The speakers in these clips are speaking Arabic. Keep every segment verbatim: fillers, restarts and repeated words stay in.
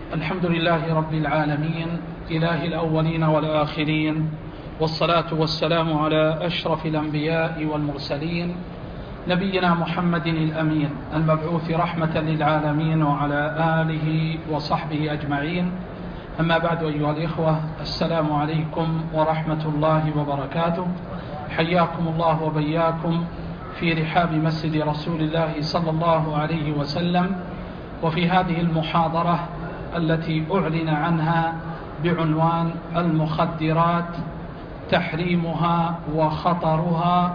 الحمد لله رب العالمين، إله الأولين والآخرين، والصلاة والسلام على أشرف الأنبياء والمرسلين، نبينا محمد الأمين المبعوث رحمة للعالمين، وعلى آله وصحبه أجمعين. أما بعد، أيها الإخوة، السلام عليكم ورحمة الله وبركاته. حياكم الله وبياكم في رحاب مسجد رسول الله صلى الله عليه وسلم، وفي هذه المحاضرة التي أعلن عنها بعنوان المخدرات، تحريمها وخطرها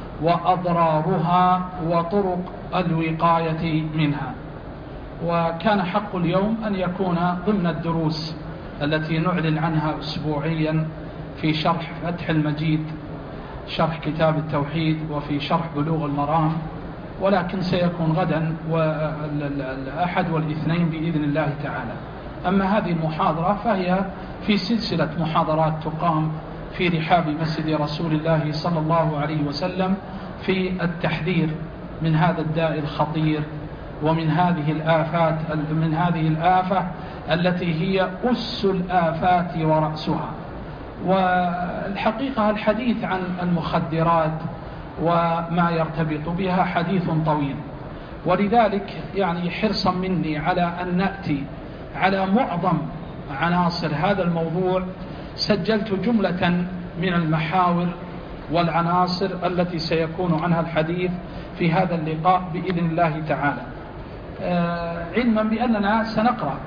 وأضرارها وطرق الوقاية منها. وكان حق اليوم أن يكون ضمن الدروس التي نعلن عنها أسبوعيا في شرح فتح المجيد، شرح كتاب التوحيد، وفي شرح بلوغ المرام، ولكن سيكون غدا والأحد والاثنين بإذن الله تعالى. أما هذه المحاضرة فهي في سلسلة محاضرات تقام في رحاب مسجد رسول الله صلى الله عليه وسلم في التحذير من هذا الداء الخطير، ومن هذه الآفات من هذه الآفة التي هي أس الآفات ورأسها. والحقيقة الحديث عن المخدرات وما يرتبط بها حديث طويل، ولذلك يعني حرصا مني على أن نأتي على معظم عناصر هذا الموضوع، سجلت جملة من المحاور والعناصر التي سيكون عنها الحديث في هذا اللقاء بإذن الله تعالى، علما بأننا سنقرأ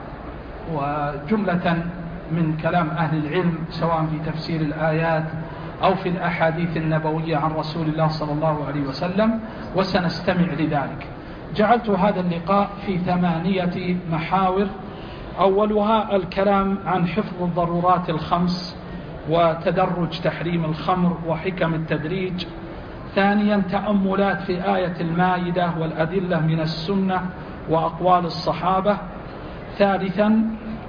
وجملة من كلام أهل العلم سواء في تفسير الآيات أو في الأحاديث النبوية عن رسول الله صلى الله عليه وسلم، وسنستمع لذلك. جعلت هذا اللقاء في ثمانية محاور. أولها الكلام عن حفظ الضرورات الخمس وتدرج تحريم الخمر وحكم التدريج. ثانيا تأملات في آية المائدة والأدلة من السنة وأقوال الصحابة. ثالثا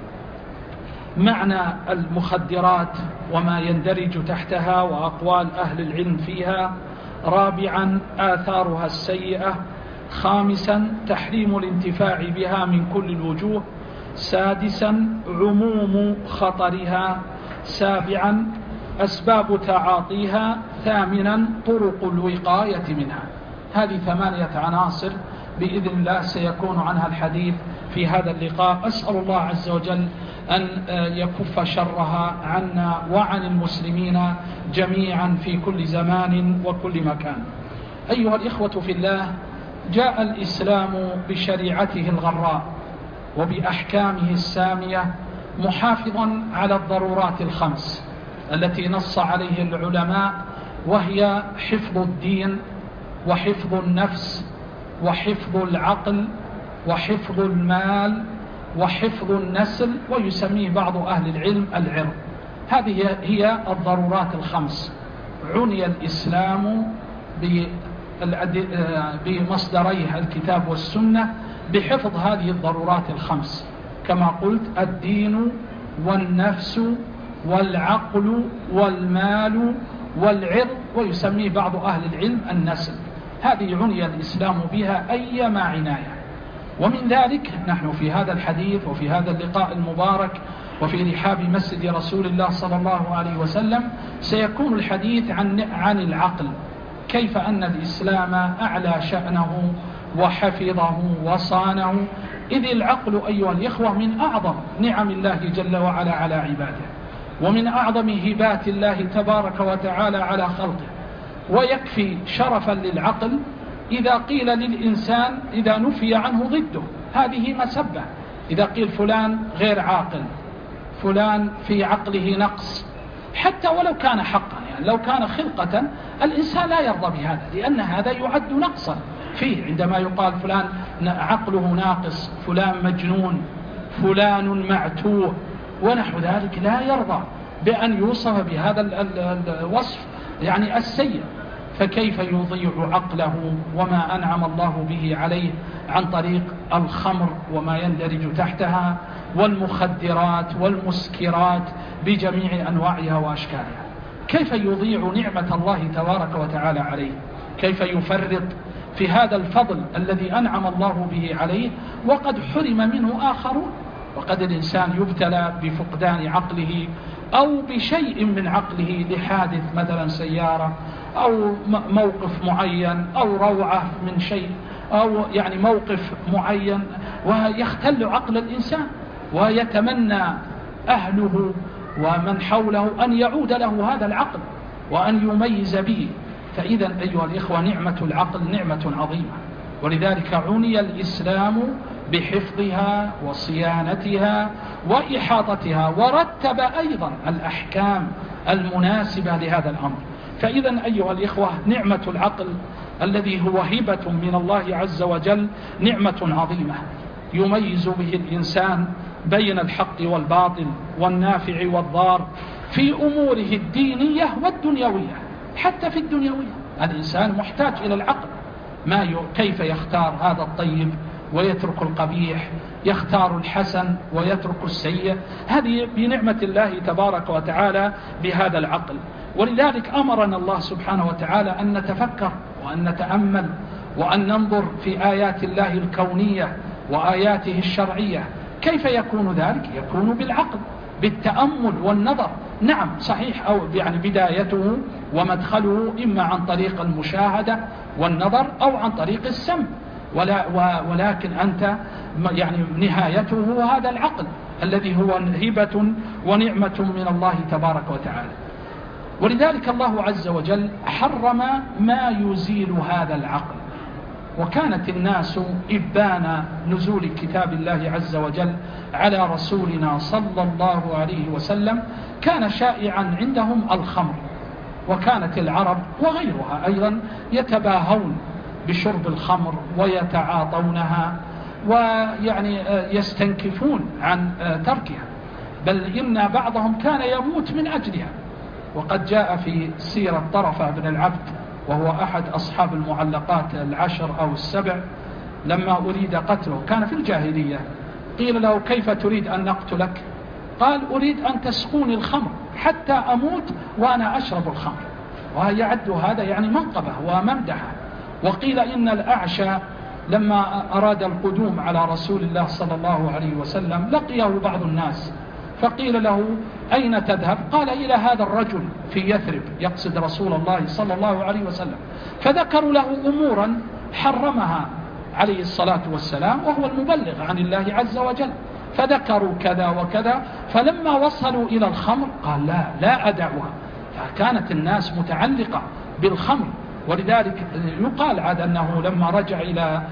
معنى المخدرات وما يندرج تحتها وأقوال أهل العلم فيها. رابعا آثارها السيئة. خامسا تحريم الانتفاع بها من كل الوجوه. سادسا عموم خطرها. سابعا أسباب تعاطيها. ثامنا طرق الوقاية منها. هذه ثمانية عناصر بإذن الله سيكون عنها الحديث في هذا اللقاء. أسأل الله عز وجل أن يكف شرها عنا وعن المسلمين جميعا في كل زمان وكل مكان. أيها الإخوة في الله، جاء الإسلام بشريعته الغراء وبأحكامه السامية محافظا على الضرورات الخمس التي نص عليه العلماء، وهي حفظ الدين وحفظ النفس وحفظ العقل وحفظ المال وحفظ النسل، ويسميه بعض أهل العلم العرض. هذه هي الضرورات الخمس. عني الإسلام بمصدريه الكتاب والسنة بحفظ هذه الضرورات الخمس، كما قلت: الدين والنفس والعقل والمال والعرض، ويسميه بعض أهل العلم النسل. هذه عني الإسلام بها أيما عناية. ومن ذلك نحن في هذا الحديث وفي هذا اللقاء المبارك وفي رحاب مسجد رسول الله صلى الله عليه وسلم سيكون الحديث عن عن العقل، كيف أن الإسلام أعلى شأنه وحفظه وصانه، إذ العقل أيها الإخوة من أعظم نعم الله جل وعلا على عباده، ومن أعظم هبات الله تبارك وتعالى على خلقه. ويكفي شرفا للعقل إذا قيل للإنسان إذا نفي عنه ضده، هذه مسبة. إذا قيل فلان غير عاقل، فلان في عقله نقص، حتى ولو كان حقا، يعني لو كان خلقة، الإنسان لا يرضى بهذا، لأن هذا يعد نقصا فيه. عندما يقال فلان عقله ناقص، فلان مجنون، فلان معتوه ونحو ذلك، لا يرضى بأن يوصف بهذا الوصف يعني السيء. فكيف يضيع عقله وما أنعم الله به عليه عن طريق الخمر وما يندرج تحتها والمخدرات والمسكرات بجميع أنواعها وأشكالها؟ كيف يضيع نعمة الله تبارك وتعالى عليه؟ كيف يفرط في هذا الفضل الذي أنعم الله به عليه وقد حرم منه آخرون؟ وقد الإنسان يبتلى بفقدان عقله أو بشيء من عقله لحادث مثلا سيارة أو موقف معين أو روعة من شيء أو يعني موقف معين ويختل عقل الإنسان، ويتمنى أهله ومن حوله أن يعود له هذا العقل وأن يميز به. فإذا أيها الإخوة نعمة العقل نعمة عظيمة، ولذلك عني الإسلام بحفظها وصيانتها وإحاطتها، ورتب أيضا الأحكام المناسبة لهذا الأمر. فإذا أيها الإخوة نعمة العقل الذي هو هبة من الله عز وجل نعمة عظيمة يميز به الإنسان بين الحق والباطل والنافع والضار في أموره الدينية والدنيوية. حتى في الدنيوية الإنسان محتاج إلى العقل، ما ي... كيف يختار هذا الطيب ويترك القبيح، يختار الحسن ويترك السيء. هذه بنعمة الله تبارك وتعالى بهذا العقل. ولذلك أمرنا الله سبحانه وتعالى أن نتفكر وأن نتأمل وأن ننظر في آيات الله الكونية وآياته الشرعية. كيف يكون ذلك؟ يكون بالعقل، بالتأمل والنظر. نعم صحيح، أو يعني بدايته ومدخله إما عن طريق المشاهدة والنظر أو عن طريق السمع، ولا ولكن أنت يعني نهايته هذا العقل الذي هو هبة ونعمة من الله تبارك وتعالى. ولذلك الله عز وجل حرم ما يزيل هذا العقل. وكانت الناس إبان نزول كتاب الله عز وجل على رسولنا صلى الله عليه وسلم كان شائعا عندهم الخمر، وكانت العرب وغيرها أيضا يتباهون بشرب الخمر ويتعاطونها ويعني يستنكفون عن تركها، بل إن بعضهم كان يموت من أجلها. وقد جاء في سيرة طرفة بن العبد وهو أحد أصحاب المعلقات العشر أو السبع، لما أريد قتله كان في الجاهلية، قيل له كيف تريد أن نقتلك؟ قال أريد أن تسقوني الخمر حتى أموت وأنا أشرب الخمر. ويعد هذا يعني منقبة وممدحة. وقيل إن الأعشى لما أراد القدوم على رسول الله صلى الله عليه وسلم لقيه بعض الناس فقيل له أين تذهب؟ قال إلى هذا الرجل في يثرب، يقصد رسول الله صلى الله عليه وسلم. فذكروا له أمورا حرمها عليه الصلاة والسلام وهو المبلغ عن الله عز وجل، فذكروا كذا وكذا. فلما وصلوا إلى الخمر قال لا لا أدعوها. فكانت الناس متعلقة بالخمر. ولذلك يقال عاد أنه لما رجع إلى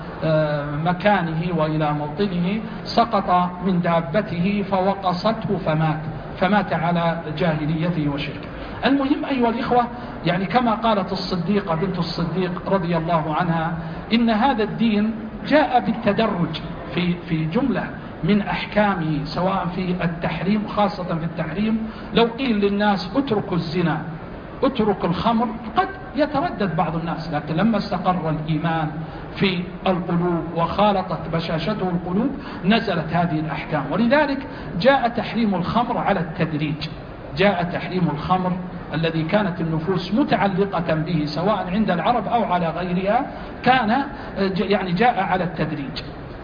مكانه وإلى موطنه سقط من دابته فوقصته فمات فمات على جاهليته وشركه. المهم أيها الإخوة، يعني كما قالت الصديقة بنت الصديق رضي الله عنها إن هذا الدين جاء بالتدرج في في جملة من أحكامه، سواء في التحريم خاصة في التحريم. لو قيل للناس اتركوا الزنا اتركوا الخمر قد يتردد بعض الناس، لكن لما استقر الإيمان في القلوب وخالطت بشاشته القلوب نزلت هذه الأحكام. ولذلك جاء تحريم الخمر على التدريج، جاء تحريم الخمر الذي كانت النفوس متعلقة به سواء عند العرب أو على غيرها كان يعني جاء على التدريج.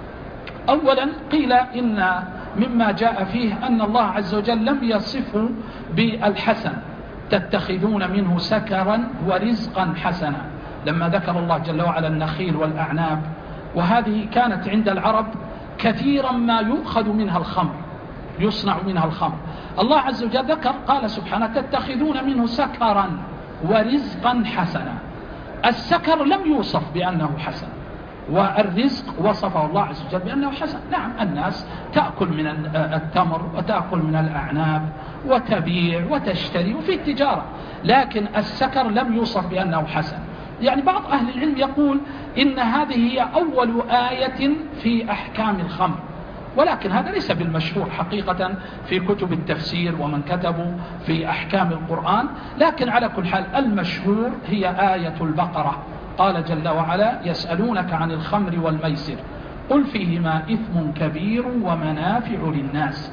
أولا قيل إن مما جاء فيه أن الله عز وجل لم يصفه بالحسن، تتخذون منه سكرا ورزقا حسنا، لما ذكر الله جل وعلا النخيل والأعناب، وهذه كانت عند العرب كثيرا ما يؤخذ منها الخمر، يصنع منها الخمر. الله عز وجل ذكر قال سبحانه تتخذون منه سكرا ورزقا حسنا. السكر لم يوصف بأنه حسن، والرزق وصفه الله عز وجل بأنه حسن. نعم الناس تأكل من التمر وتأكل من الأعناب وتبيع وتشتري وفي التجارة، لكن السكر لم يوصف بأنه حسن. يعني بعض أهل العلم يقول إن هذه هي أول آية في أحكام الخمر، ولكن هذا ليس بالمشهور حقيقة في كتب التفسير ومن كتبوا في أحكام القرآن. لكن على كل حال المشهور هي آية البقرة، قال جل وعلا يسألونك عن الخمر والميسر قل فيهما إثم كبير ومنافع للناس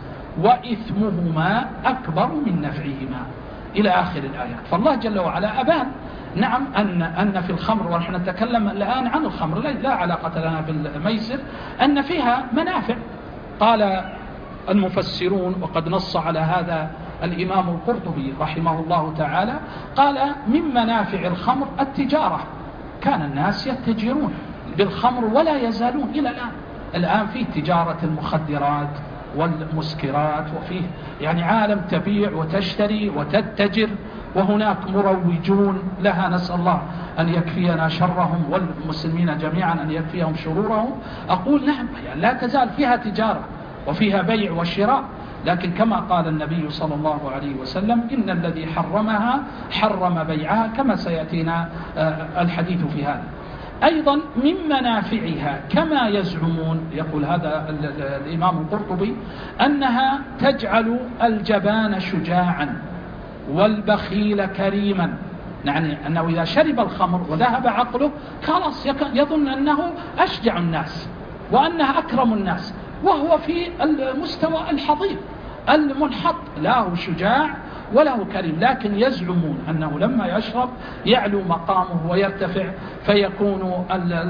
وإثمهما أكبر من نفعهما إلى آخر الآيات. فالله جل وعلا أبان نعم أن, أن في الخمر، ونحن نتكلم الآن عن الخمر لا علاقة لنا بالميسر، أن فيها منافع. قال المفسرون، وقد نص على هذا الإمام القرطبي رحمه الله تعالى، قال من منافع الخمر التجارة، كان الناس يتجرون بالخمر ولا يزالون إلى الآن. الآن في تجارة المخدرات والمسكرات، وفيه يعني عالم تبيع وتشتري وتتجر، وهناك مروجون لها، نسأل الله أن يكفينا شرهم والمسلمين جميعا أن يكفيهم شرورهم. أقول نعم، يعني لا تزال فيها تجارة وفيها بيع وشراء، لكن كما قال النبي صلى الله عليه وسلم إن الذي حرمها حرم بيعها، كما سيأتينا الحديث في هذا. أيضا من منافعها كما يزعمون، يقول هذا الإمام القرطبي، أنها تجعل الجبان شجاعا والبخيل كريما، يعني أنه إذا شرب الخمر وذهب عقله خلاص يظن أنه أشجع الناس وأنه أكرم الناس، وهو في المستوى الحضيض المنحط، لا هو شجاع ولا هو كريم، لكن يزعمون أنه لما يشرب يعلو مقامه ويرتفع، فيكون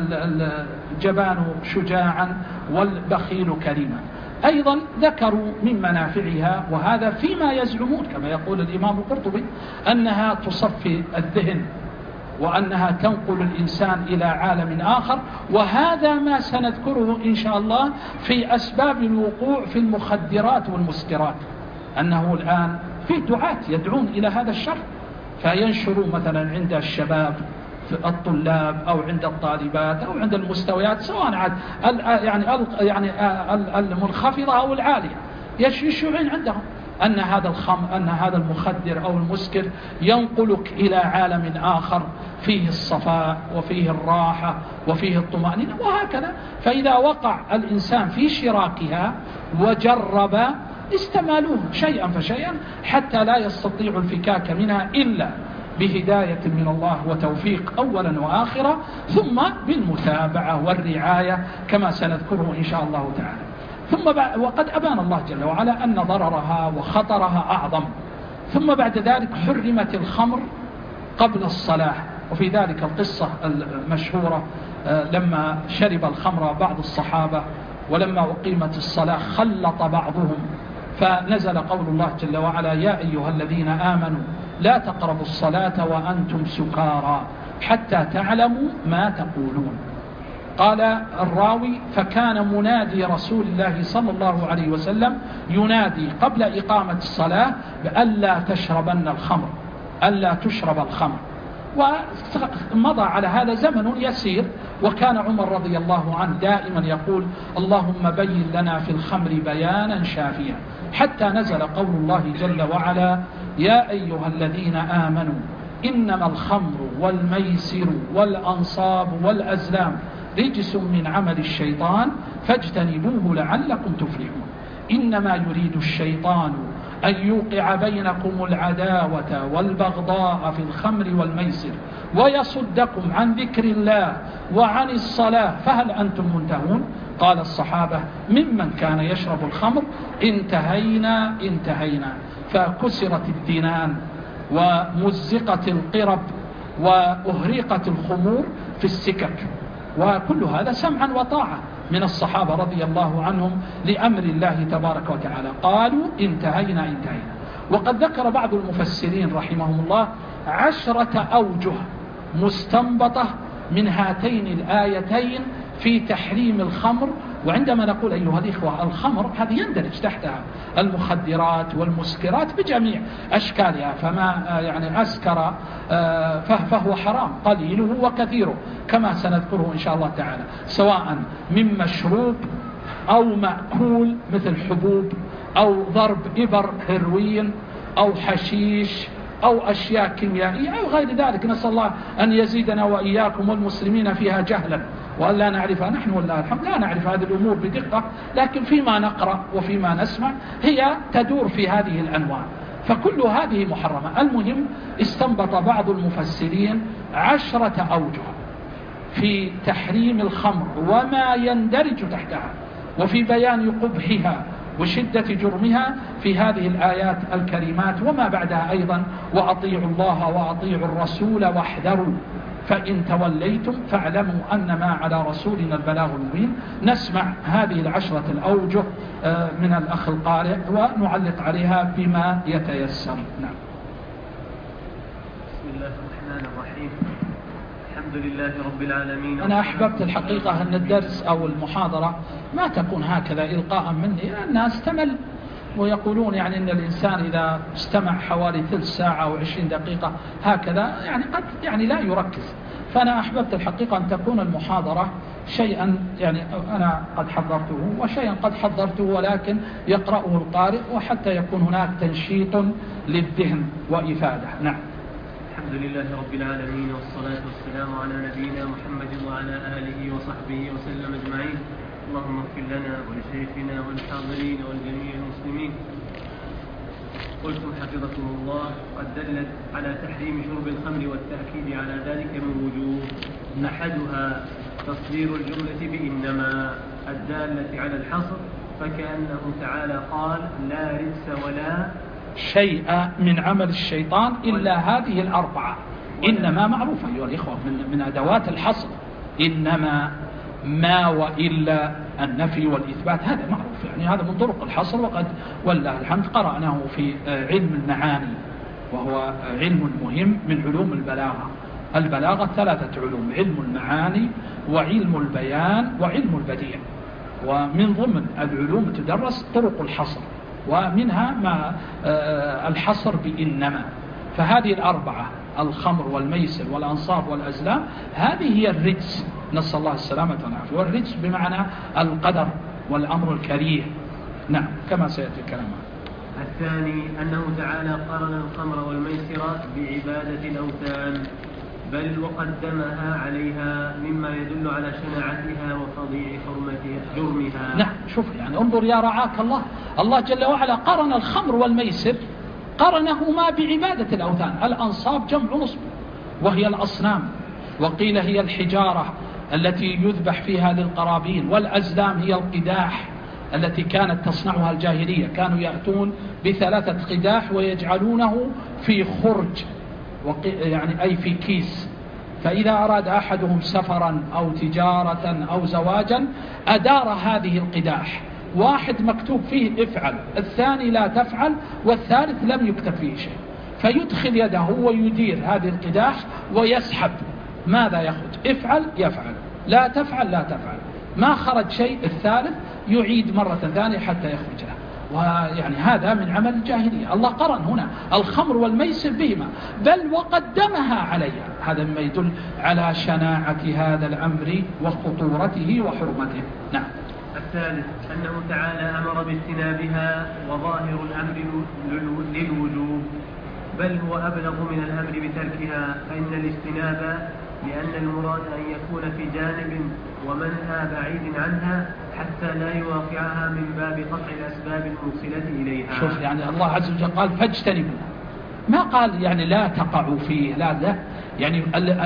الجبان شجاعا والبخيل كريما. أيضا ذكروا من منافعها، وهذا فيما يزعمون كما يقول الإمام القرطبي، أنها تصفي الذهن وأنها تنقل الإنسان إلى عالم آخر، وهذا ما سنذكره إن شاء الله في أسباب الوقوع في المخدرات والمسكرات، أنه الآن في دعاة يدعون إلى هذا الشر، فينشروا مثلا عند الشباب الطلاب أو عند الطالبات أو عند المستويات، سواء عاد يعني يعني المنخفضة أو العالية، يشيعون عندهم أن هذا الخمر أن هذا المخدر أو المسكر ينقلك إلى عالم آخر فيه الصفاء وفيه الراحة وفيه الطمأنينة وهكذا. فإذا وقع الإنسان في شراكها وجرب استمالوه شيئا فشيئا حتى لا يستطيع الفكاك منها إلا بهداية من الله وتوفيق أولا وآخرا، ثم بالمتابعة والرعاية كما سنذكره إن شاء الله تعالى. ثم وقد أبان الله جل وعلا أن ضررها وخطرها أعظم. ثم بعد ذلك حرمت الخمر قبل الصلاة، وفي ذلك القصة المشهورة لما شرب الخمر بعض الصحابة ولما أقيمت الصلاة خلط بعضهم، فنزل قول الله جل وعلا يا أيها الذين آمنوا لا تقربوا الصلاة وأنتم سكارى حتى تعلموا ما تقولون. قال الراوي فكان منادي رسول الله صلى الله عليه وسلم ينادي قبل إقامة الصلاة بألا تشربن الخمر، ألا تشرب الخمر. ومضى على هذا زمن يسير، وكان عمر رضي الله عنه دائما يقول اللهم بين لنا في الخمر بيانا شافيا، حتى نزل قول الله جل وعلا يا أيها الذين آمنوا إنما الخمر والميسر والأنصاب والأزلام رجس من عمل الشيطان فاجتنبوه لعلكم تفلحون. إنما يريد الشيطان أن يوقع بينكم العداوة والبغضاء في الخمر والميسر ويصدكم عن ذكر الله وعن الصلاة فهل أنتم منتهون؟ قال الصحابة ممن كان يشرب الخمر انتهينا انتهينا، فكسرت الدنان ومزقت القرب وأهريقت الخمور في السكك، وكل هذا سمعا وطاعة من الصحابة رضي الله عنهم لأمر الله تبارك وتعالى، قالوا انتهينا انتهينا. وقد ذكر بعض المفسرين رحمهم الله عشرة أوجه مستنبطة من هاتين الآيتين في تحريم الخمر. وعندما نقول أيها الإخوة الخمر هذه يندرج تحتها المخدرات والمسكرات بجميع أشكالها، فما يعني أسكر فهو حرام قليله وكثيره كما سنذكره إن شاء الله تعالى، سواء من مشروب أو مأكول مثل حبوب أو ضرب إبر هيروين أو حشيش أو أشياء كيميائية أو غير ذلك. نسأل الله أن يزيدنا وإياكم والمسلمين فيها جهلا وأن لا نعرفها نحن والله الحمد، لا نعرف هذه الأمور بدقة، لكن فيما نقرأ وفيما نسمع هي تدور في هذه الأنواع، فكل هذه محرمة. المهم استنبط بعض المفسرين عشرة أوجه في تحريم الخمر وما يندرج تحتها وفي بيان قبحها وشدة جرمها في هذه الآيات الكريمات وما بعدها أيضا وأطيعوا الله وأطيعوا الرسول واحذروا فإن توليتم فاعلموا أنما على رسولنا البلاغ المبين. نسمع هذه العشرة الأوجه من الأخ القارئ ونعلق عليها بما يتيسر. نعم. بسم الله الرحمن الرحيم. الحمد لله رب العالمين. أنا أحببت الحقيقة أن الدرس أو المحاضرة ما تكون هكذا إلقاء مني، الناس تمل ويقولون يعني أن الإنسان إذا استمع حوالي ثلث ساعة أو عشرين دقيقة هكذا يعني قد يعني لا يركز. فأنا أحببت الحقيقة أن تكون المحاضرة شيئا يعني أنا قد حضرته وشيئا قد حضرته ولكن يقرأه القارئ، وحتى يكون هناك تنشيط للذهن وإفادة. نعم. الحمد لله رب العالمين، والصلاة والسلام على نبينا محمد وعلى آله وصحبه وسلم أجمعين. اللهم اغفر لنا ولشيخنا والحاضرين والجميع المسلمين. قلتم حفظكم الله قد دلت على تحريم شرب الخمر والتأكيد على ذلك من وجوه. أحدها تصدير الجملة بإنما الدالة على الحصر، فكأنه تعالى قال لا رجس ولا شيء من عمل الشيطان إلا هذه الأربعة. إنما معروفة أيها الإخوة من, من أدوات الحصر، إنما ما وإلا النفي والإثبات، هذا معروف يعني هذا من طرق الحصر، وقد والله الحمد قرأناه في علم المعاني وهو علم مهم من علوم البلاغة. البلاغة ثلاثة علوم: علم المعاني وعلم البيان وعلم البديع، ومن ضمن العلوم تدرس طرق الحصر، ومنها ما الحصر بإنما. فهذه الأربعة الخمر والميسر والأنصاب والأزلام هذه هي الرجس، نسأل الله السلامة والعافية. والرجس بمعنى القدر والأمر الكريه. نعم كما سيأتي الكلام. الثاني أنه تعالى قارن الخمر والميسر بعبادة الأوثان، بل وقدمها عليها مما يدل على شناعتها وفظيع حرمتها جرمها. نعم شوف يعني انظر يا رعاك الله، الله جل وعلا قارن الخمر والميسر قارنهما بعبادة الأوثان. الأنصاب جمع نصب وهي الأصنام، وقيل هي الحجارة التي يذبح فيها للقرابين، والأزلام هي القداح التي كانت تصنعها الجاهلية، كانوا يأتون بثلاثة قداح ويجعلونه في خرج يعني أي في كيس، فإذا أراد أحدهم سفرا أو تجارة أو زواجا أدار هذه القداح، واحد مكتوب فيه افعل، الثاني لا تفعل، والثالث لم يكتب فيه شيء، فيدخل يده ويدير هذه القداح ويسحب، ماذا يخرج؟ افعل يفعل، لا تفعل لا تفعل، ما خرج شيء الثالث يعيد مرة ثانية حتى يخرج له. ويعني هذا من عمل الجاهلية. الله قرن هنا الخمر والميسر بهما بل وقدمها عليها، هذا مما يدل على شناعة هذا الأمر وخطورته وحرمته. نعم. الثالث أنه تعالى أمر باجتنابها، وظاهر الأمر للوجوب، بل هو أبلغ من الأمر بتركها، فإن الاجتناب لأن المراد أن يكون في جانب ومنها بعيد عنها حتى لا يواقعها من باب قطع الأسباب الموصلة إليها. شوف يعني الله عز وجل قال فاجتنبوا، ما قال يعني لا تقعوا فيه، لا لا يعني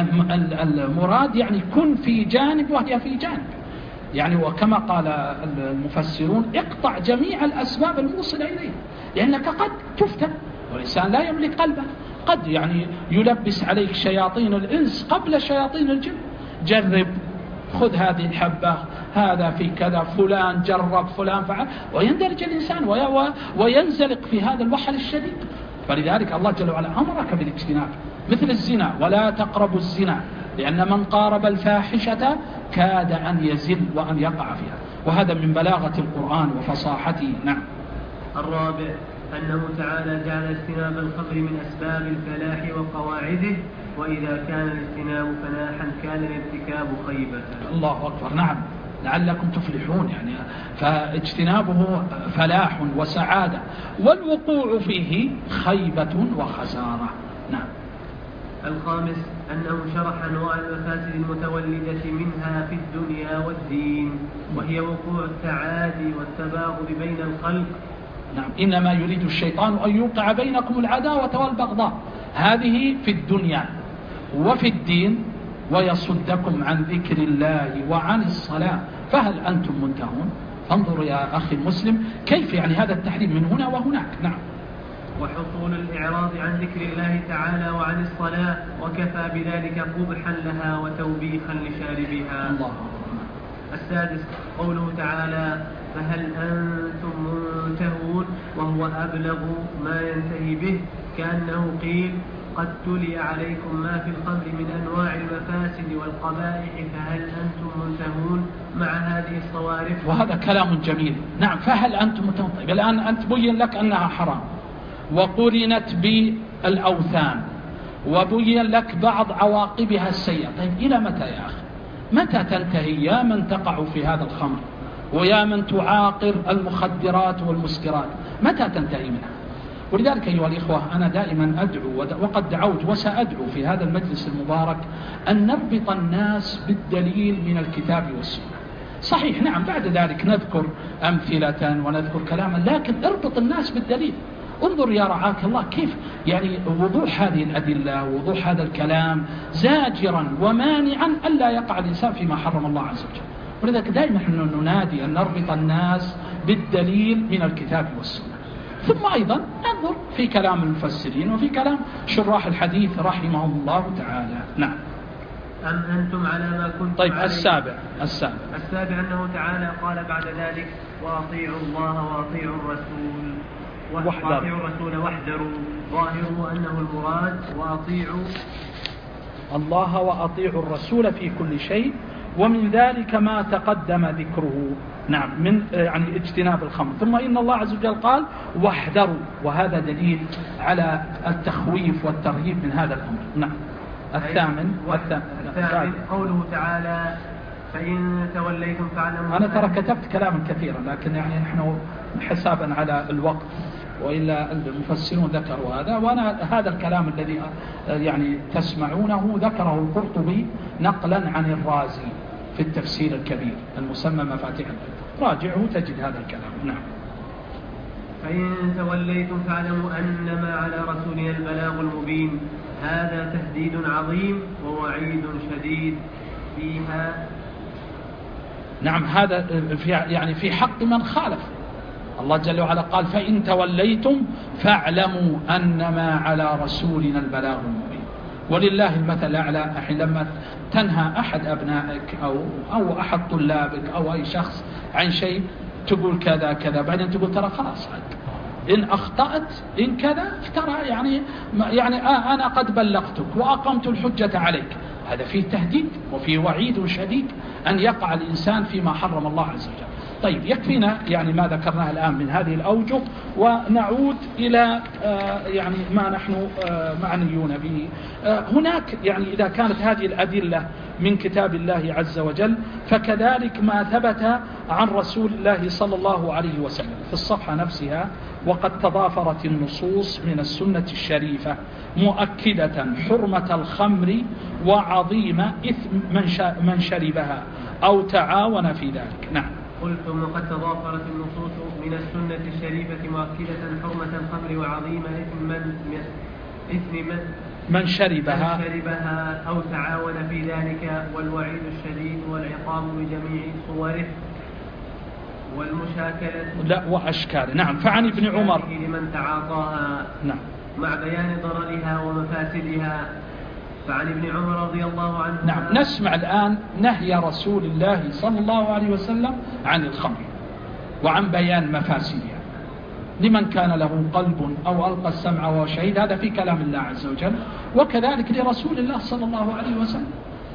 المراد يعني كن في جانب وهي في جانب يعني، وكما قال المفسرون اقطع جميع الأسباب الموصلة إليه، لأنك قد تفتن والإنسان لا يملك قلبه، قد يعني يلبس عليك شياطين الإنس قبل شياطين الجن، جرب خذ هذه الحبة، هذا في كذا، فلان جرب فلان فعل، ويندرج الإنسان وينزلق في هذا الوحل الشديد. فلذلك الله جل وعلا أمرك بالاجتناب، مثل الزنا ولا تقربوا الزنا، لأن من قارب الفاحشة كاد أن يزل وأن يقع فيها، وهذا من بلاغة القرآن وفصاحته. نعم. الرابع أنه تعالى جعل اجتناب الخمر من أسباب الفلاح وقواعده، وإذا كان الاجتناب فلاحا كان الارتكاب خيبة. الله أكبر. نعم لعلكم تفلحون يعني، فاجتنابه فلاح وسعادة، والوقوع فيه خيبة وخسارة. نعم. الخامس أنه شرح أنواع المفاسد المتولدة منها في الدنيا والدين، وهي وقوع التعادي والتباغض بين الخلق. نعم. إنما يريد الشيطان أن يوقع بينكم العداوة والبغضاء، هذه في الدنيا وفي الدين، ويصدكم عن ذكر الله وعن الصلاة، فهل أنتم منتهون؟ فانظروا يا أخي المسلم كيف يعني هذا التحريم من هنا وهناك. نعم. وحصول الإعراض عن ذكر الله تعالى وعن الصلاة، وكفى بذلك قبحا لها وتوبيخا لشاربها. الله. السادس قوله تعالى: فهل أنتم منتهون، وهو أبلغ ما ينتهي به، كأنه قيل: قد تلي عليكم ما في الخمر من أنواع المفاسد والقبائح فهل أنتم منتهون، مع هذه الصوارف. وهذا كلام جميل. نعم، فهل أنتم منتهون. طيب الآن أنت بين لك أنها حرام وقرنت بالأوثان وبين لك بعض عواقبها السيئة. طيب إلى متى يا أخي؟ متى تنتهي يا من تقع في هذا الخمر ويا من تعاقر المخدرات والمسكرات؟ متى تنتهي منها؟ ولذلك أيها الإخوة أنا دائما أدعو وقد دعوت وسأدعو في هذا المجلس المبارك أن نربط الناس بالدليل من الكتاب والسنة. صحيح نعم بعد ذلك نذكر أمثلة ونذكر كلاما، لكن اربط الناس بالدليل. انظر يا رعاك الله كيف يعني وضوح هذه الأدلة ووضوح هذا الكلام زاجرا ومانعا ألا يقع الإنسان فيما حرم الله عز وجل. ولذلك دائما نحن ننادي أن نربط الناس بالدليل من الكتاب والسنة. ثم أيضا ننظر في كلام المفسرين وفي كلام شراح الحديث رحمهم الله تعالى. نعم. أم أنتم على ما كنتم طيب عليه. السابع السابع السابع أنه تعالى قال بعد ذلك: وأطيعوا الله وأطيعوا الرسول وأطيعوا الرسول واحذروا. ظاهره أنه المراد وأطيعوا الله وأطيعوا الرسول في كل شيء، ومن ذلك ما تقدم ذكره. نعم، من يعني اجتناب الخمر. ثم إن الله عز وجل قال واحذروا، وهذا دليل على التخويف والترهيب من هذا الأمر. نعم. الثامن والثامن قوله تعالى: فإن توليتم فاعلموا. أنا ترى كتبت كلاما كثيرا، لكن يعني نحن حسابا على الوقت، وإلا المفسرون ذكروا هذا، وأنا هذا الكلام الذي يعني تسمعونه ذكره القرطبي نقلا عن الرازي في التفسير الكبير المسمى مفاتيح الغيب، راجعه تجد هذا الكلام. نعم. فإن توليتم فاعلموا أنما على رسولنا البلاغ المبين. هذا تهديد عظيم ووعيد شديد فيها. نعم، هذا في يعني في حق من خالف. الله جل وعلا قال: فإن توليتم فاعلموا أنما على رسولنا البلاغ المبين. ولله المثل الأعلى. الحين لما تنهى أحد أبنائك أو أو أحد طلابك أو أي شخص عن شيء تقول كذا كذا، بعدين تقول ترى خلاص إن أخطأت إن كذا ترى يعني يعني آه أنا قد بلغتك وأقمت الحجة عليك. هذا فيه تهديد وفيه وعيد شديد أن يقع الإنسان فيما حرم الله عز وجل. طيب يكفينا يعني ما ذكرناه الآن من هذه الأوجه، ونعود إلى آه يعني ما نحن آه معنيون به. آه هناك يعني إذا كانت هذه الأدلة من كتاب الله عز وجل، فكذلك ما ثبت عن رسول الله صلى الله عليه وسلم في الصفحة نفسها. وقد تضافرت النصوص من السنة الشريفة مؤكدة حرمة الخمر وعظيم إثم من شربها أو تعاون في ذلك. نعم. قلتم وقد تضافرت النصوص من السنة الشريفة مؤكدة حرمة الخمر وعظيم إثم من إثم من من شربها. من شربها أو تعاون في ذلك، والوعيد الشديد والعقاب بجميع صوره والمشاكلة لا وأشكاله. نعم. فعن ابن عمر لمن تعاطاها. نعم. مع بيان ضررها ومفاسدها. فعن ابن عمر رضي الله عنه. نعم. نسمع الآن نهي رسول الله صلى الله عليه وسلم عن الخمر وعن بيان مفاسدها لمن كان له قلب أو ألقى السمع وهو شهيد. هذا في كلام الله عز وجل، وكذلك لرسول الله صلى الله عليه وسلم.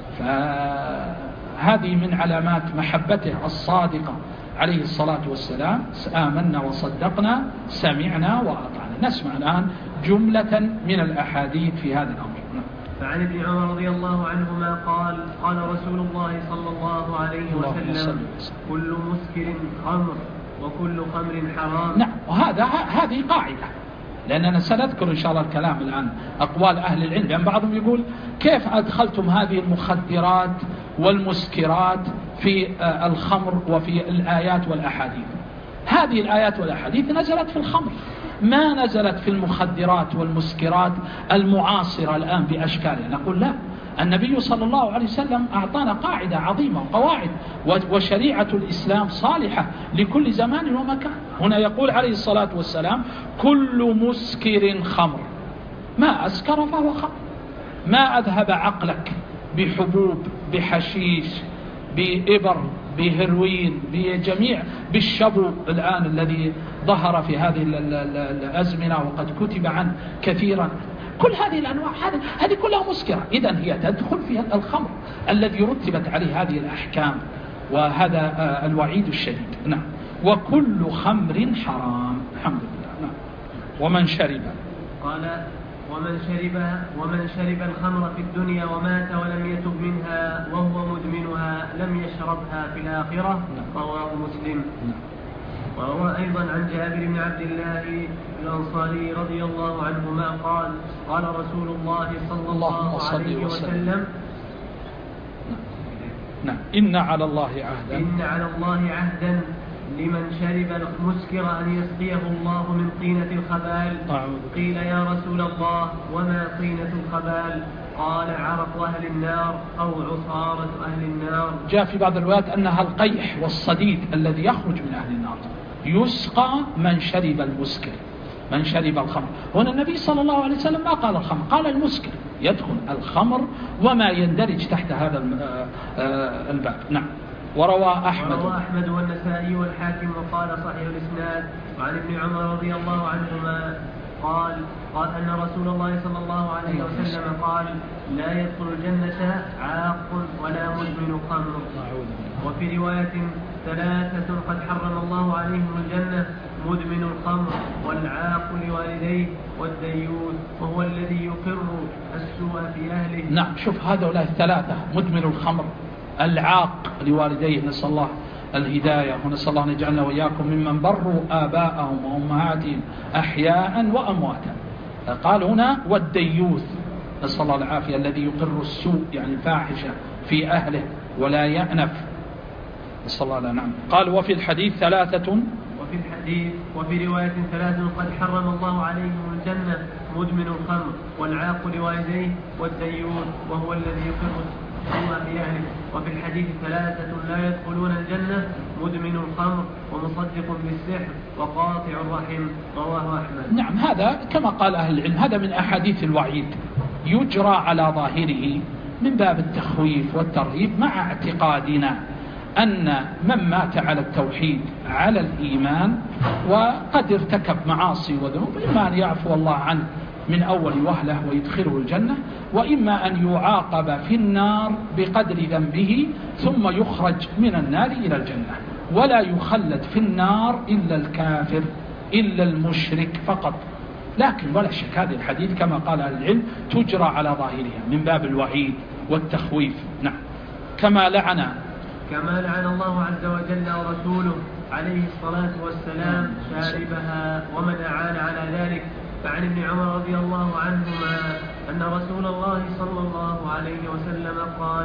فهذه من علامات محبته الصادقة عليه الصلاة والسلام. آمنا وصدقنا سمعنا وأطعنا. نسمع الآن جملة من الأحاديث في هذا الأمر. فعن ابن عمر رضي الله عنهما قال: قال رسول الله صلى الله عليه وسلم: كل مسكر خمر وكل خمر حرام. نعم. وهذا هذه قاعدة، لأننا سنذكر إن شاء الله الكلام الآن أقوال أهل العلم. لأن بعضهم يقول كيف أدخلتم هذه المخدرات والمسكرات في الخمر وفي الآيات والأحاديث؟ هذه الآيات والأحاديث نزلت في الخمر، ما نزلت في المخدرات والمسكرات المعاصرة الآن بأشكالها. نقول لا، النبي صلى الله عليه وسلم أعطانا قاعدة عظيمة وقواعد، وشريعة الإسلام صالحة لكل زمان ومكان. هنا يقول عليه الصلاة والسلام: كل مسكر خمر، ما أسكر فهو خمر. ما أذهب عقلك بحبوب، بحشيش، بإبر، بهروين، بجميع، بالشبو الآن الذي ظهر في هذه الأزمنة وقد كتب عنه كثيرا، كل هذه الأنواع هذه هذه كلها مسكرة. إذن هي تدخل في الخمر الذي رتبت عليه هذه الأحكام، وهذا الوعيد الشديد. نعم. وكل خمر حرام. الحمد لله. نعم. ومن شرب، قال: ومن شرب ومن شرب الخمر في الدنيا ومات ولم يتب منها وهو مدمنها لم يشربها في الآخرة. رواه مسلم. وروى أيضا عن جابر بن عبد الله الأنصاري رضي الله عنهما قال: قال رسول الله صلى الله عليه وسلم: نعم، إن على الله عهدا إن على الله عهدا لمن شرب المسكر أن يسقيه الله من طينة الخبال. قيل: يا رسول الله وما طينة الخبال؟ قال: عرق أهل النار أو عصارة أهل النار. جاء في بعض الروايات أنها القيح والصديد الذي يخرج من أهل النار. يسقى من شرب المسكر، من شرب الخمر. هنا النبي صلى الله عليه وسلم ما قال الخمر، قال المسكر، يدخل الخمر وما يندرج تحت هذا الباب. نعم. وروى أحمد وروى أحمد والنسائي والحاكم وقال صحيح الإسناد وعن ابن عمر رضي الله عنهما قال قال أن رسول الله صلى الله عليه وسلم قال: لا يدخل الجنة عاق ولا مدمن خمر. وفي رواية: ثلاثة قد حرم الله عليهم الجنة: مدمن الخمر، والعاق لوالديه، والديوث وهو الذي يقر السوء في أهله. نعم. شوف هؤلاء الثلاثة: مدمن الخمر، العاق لوالديه، نسأل الله الهداية، ونسأل الله أن يجعلنا وإياكم ممن بروا آباءهم وأمهاتهم أحياء وأمواتا. قال هنا: والديوث، نسأل الله العافية، الذي يقر السوء يعني الفاحشة في أهله ولا يأنف، نسأل الله لا. نعم. قال: وفي الحديث ثلاثة وفي الحديث وفي رواية: ثلاث قد حرم الله عليهم الجنة: مدمن الخمر، والعاق لوالديه، والديوث وهو الذي يقر السوء في أهله. وفي الحديث: ثلاثة لا يدخلون الجنة: مدمن الخمر، ومصدق بالسحر، وقاطع الرحم. رواه أحمد. نعم. هذا كما قال أهل العلم هذا من أحاديث الوعيد، يجرى على ظاهره من باب التخويف والترهيب، مع اعتقادنا أن من مات على التوحيد على الإيمان وقد ارتكب معاصي وذنوب، إما أن يعفو الله عنه من أول وهلة ويدخله الجنة، وإما أن يعاقب في النار بقدر ذنبه ثم يخرج من النار إلى الجنة، ولا يخلد في النار إلا الكافر إلا المشرك فقط. لكن ولا شك هذه الحديث كما قال أهل العلم تجرى على ظاهرها من باب الوعيد والتخويف. نعم. كما لعن كما لعن الله عز وجل ورسوله عليه الصلاة والسلام شاربها ومن أعان على ذلك. فعن ابن عمر رضي الله عنهما أن رسول الله صلى الله عليه وسلم قال: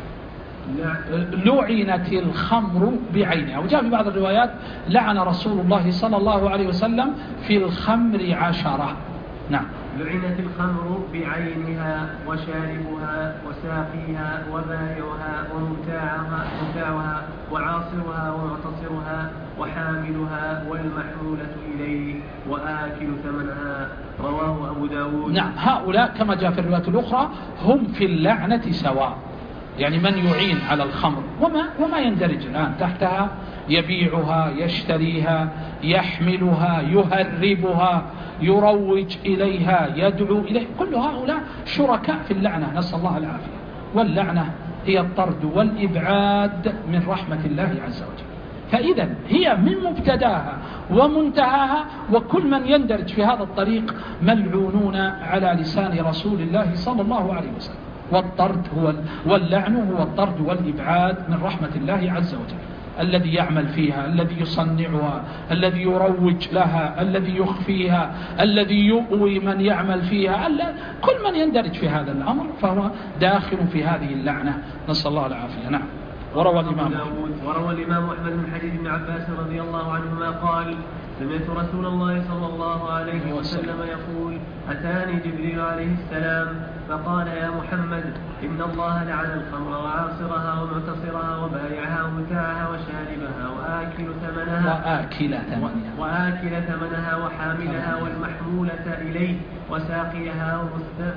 لعنت الخمر بعينها. وجاء في بعض الروايات: لعن رسول الله صلى الله عليه وسلم في الخمر عشرة. نعم. لعنت الخمر بعينها وشاربها وساقيها وبائعها ومبتاعها مبتاعها وعاصرها ومعتصرها وحاملها والمحمولة إليه وآكل ثمنها. رواه أبو داود. نعم. هؤلاء كما جاء في الروايات الأخرى هم في اللعنة سواء، يعني من يعين على الخمر وما, وما يندرج الآن تحتها، يبيعها، يشتريها، يحملها، يهربها، يروج إليها، يدعو إليه، كل هؤلاء شركاء في اللعنة، نسأل الله العافية. واللعنة هي الطرد والإبعاد من رحمة الله عز وجل. فإذا هي من مبتداها ومنتهاها، وكل من يندرج في هذا الطريق ملعونون على لسان رسول الله صلى الله عليه وسلم. والطرد هو واللعن هو الطرد والإبعاد من رحمة الله عز وجل، الذي يعمل فيها، الذي يصنعها، الذي يروج لها، الذي يخفيها، الذي يؤوي من يعمل فيها، كل من يندرج في هذا الأمر فهو داخل في هذه اللعنة، نسأل الله العافية. نعم. وروى الإمام وروى الإمام أحمد من حديث ابن عباس رضي الله عنهما قال: سمعت رسول الله صلى الله عليه وسلم يقول: أتاني جبريل عليه السلام فقال: يا محمد، إن الله لعن الخمر وعاصرها ومعتصرها وبائعها ومتاعها وشاربها وآكل ثمنها وآكل ثمنها وآكل ثمنها وحاملها والمحمولة إليه وساقيها ومست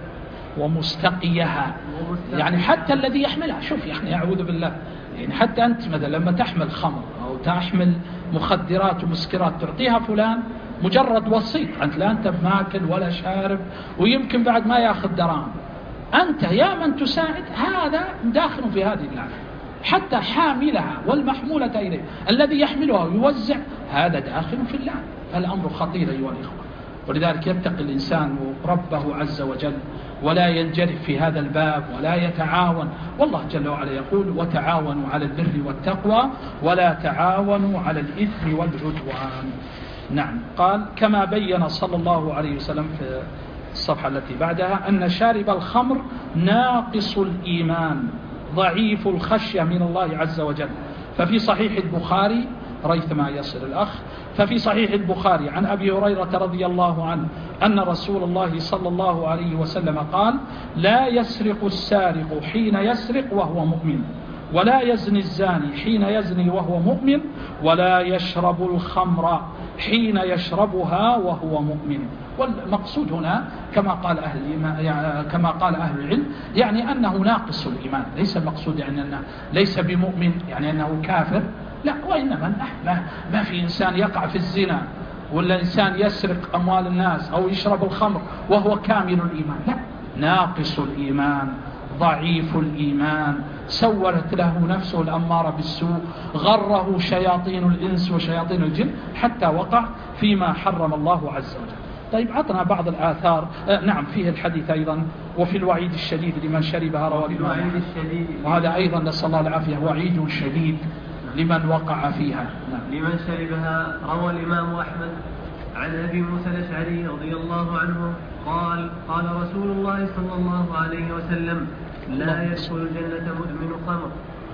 ومستقيها. يعني حتى الذي يحملها، شوف يعني أعوذ بالله، يعني حتى أنت مثلا لما تحمل خمر أو تحمل مخدرات ومسكرات تعطيها فلان مجرد وسيط، أنت لا أنت بماكل ولا شارب، ويمكن بعد ما يأخذ دراهم، أنت يا من تساعد هذا داخل في هذه اللعنة. حتى حاملها والمحمولة إليه، الذي يحملها ويوزع، هذا داخل في اللعنة. فالأمر خطير أيها الإخوة، ولذلك يتقي الإنسان ربه عز وجل ولا ينجرف في هذا الباب ولا يتعاون. والله جل وعلا يقول: وتعاونوا على البر والتقوى ولا تعاونوا على الإثم والعدوان. نعم. قال: كما بين صلى الله عليه وسلم في الصفحة التي بعدها أن شارب الخمر ناقص الإيمان ضعيف الخشية من الله عز وجل. ففي صحيح البخاري ريثما يصل الأخ ففي صحيح البخاري عن أبي هريرة رضي الله عنه أن رسول الله صلى الله عليه وسلم قال: لا يسرق السارق حين يسرق وهو مؤمن، ولا يزني الزاني حين يزني وهو مؤمن، ولا يشرب الخمر حين يشربها وهو مؤمن. والمقصود هنا كما قال أهل كما قال أهل العلم يعني أنه ناقص الإيمان، ليس المقصود يعني أنه ليس بمؤمن يعني أنه كافر، لا، وإنما ما, ما في إنسان يقع في الزنا ولا إنسان يسرق أموال الناس أو يشرب الخمر وهو كامل الإيمان، لا، ناقص الإيمان ضعيف الإيمان، سولت له نفسه الأمارة بالسوء، غره شياطين الإنس وشياطين الجن حتى وقع فيما حرم الله عز وجل. طيب، عطنا بعض الآثار. آه نعم، فيه الحديث أيضا وفي الوعيد الشديد لمن شربها رواه الإمام، وهذا أيضا نسأل الله العافية وعيد شديد لمن وقع فيها. نعم. لمن شربها. روى الإمام أحمد عن أبي موسى الأشعري رضي الله عنه قال: قال رسول الله صلى الله عليه وسلم: لا يدخل الجنة مدمن خمر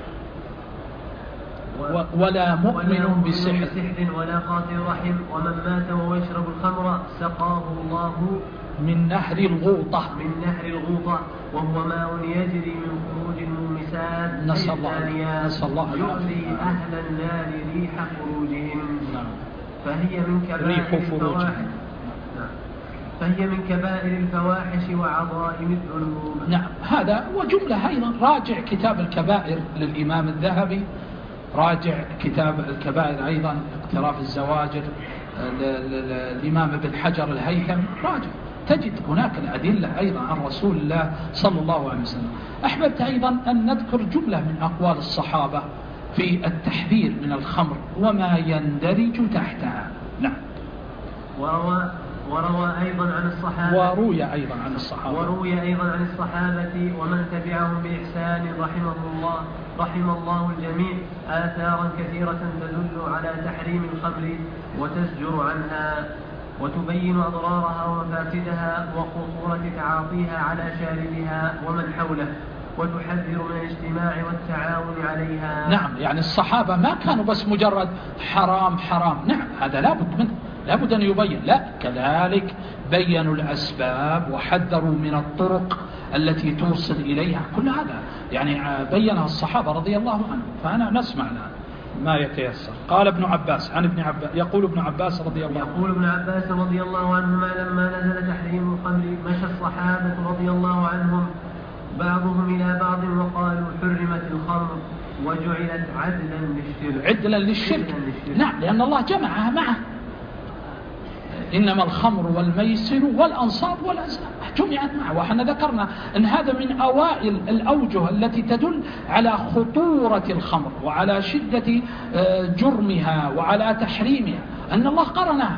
ولا مؤمن بسحر ولا قاتل رحم، ومن مات وهو يشرب الخمر سقاه الله من نهر الغوطة من نهر الغوطة وهو ماء يجري من خروج المومسات نسأل الله نسأل الله يؤذي أهل النار ريح خروجهم. نعم. فهي من كبائر الفواحش فهي من كبائر الفواحش وعظائم الذنوب. نعم. هذا وجملة أيضا. راجع كتاب الكبائر للإمام الذهبي، راجع كتاب الكبائر أيضا اقتراف الزواجر للإمام ابن حجر الهيثم، راجع تجد هناك الأدلة أيضا عن رسول الله صلى الله عليه وسلم. أحببت أيضا أن نذكر جملة من أقوال الصحابة في التحذير من الخمر وما يندرج تحتها. نعم. وروى وروى أيضا عن الصحابة وروي أيضا عن الصحابة وروي أيضا عن الصحابة ومن تبعهم بإحسان رحمه الله رحم الله الجميع آثارا كثيرة تدل على تحريم الخمر وتزجر عنها وتبين أضرارها ومفاسدها وخطورة تعاطيها على شاربها ومن حوله، وتحذر من الاجتماع والتعاون عليها. نعم. يعني الصحابة ما كانوا بس مجرد حرام حرام، نعم، هذا لابد منه، لابد أن يبين، لا، كذلك بينوا الأسباب وحذروا من الطرق التي توصل إليها. كل هذا يعني بينها الصحابة رضي الله عنهم. فأنا نسمع الآن ما يتيسر. قال ابن عباس عن ابن عباس يقول ابن عباس رضي الله عنه يقول ابن عباس رضي الله عنهما: لما نزل تحريم الخمر مشى الصحابة رضي الله عنهم بعضهم إلى بعض وقالوا: حرمت الخمر وجعلت عدلا للشرك. عدلا للشرك. نعم، لأن الله جمعها معه. إنما الخمر والميسر والأنصاب والأزلام جمعت معه. وحنا ذكرنا أن هذا من أوائل الأوجه التي تدل على خطورة الخمر وعلى شدة جرمها وعلى تحريمها، أن الله قرنها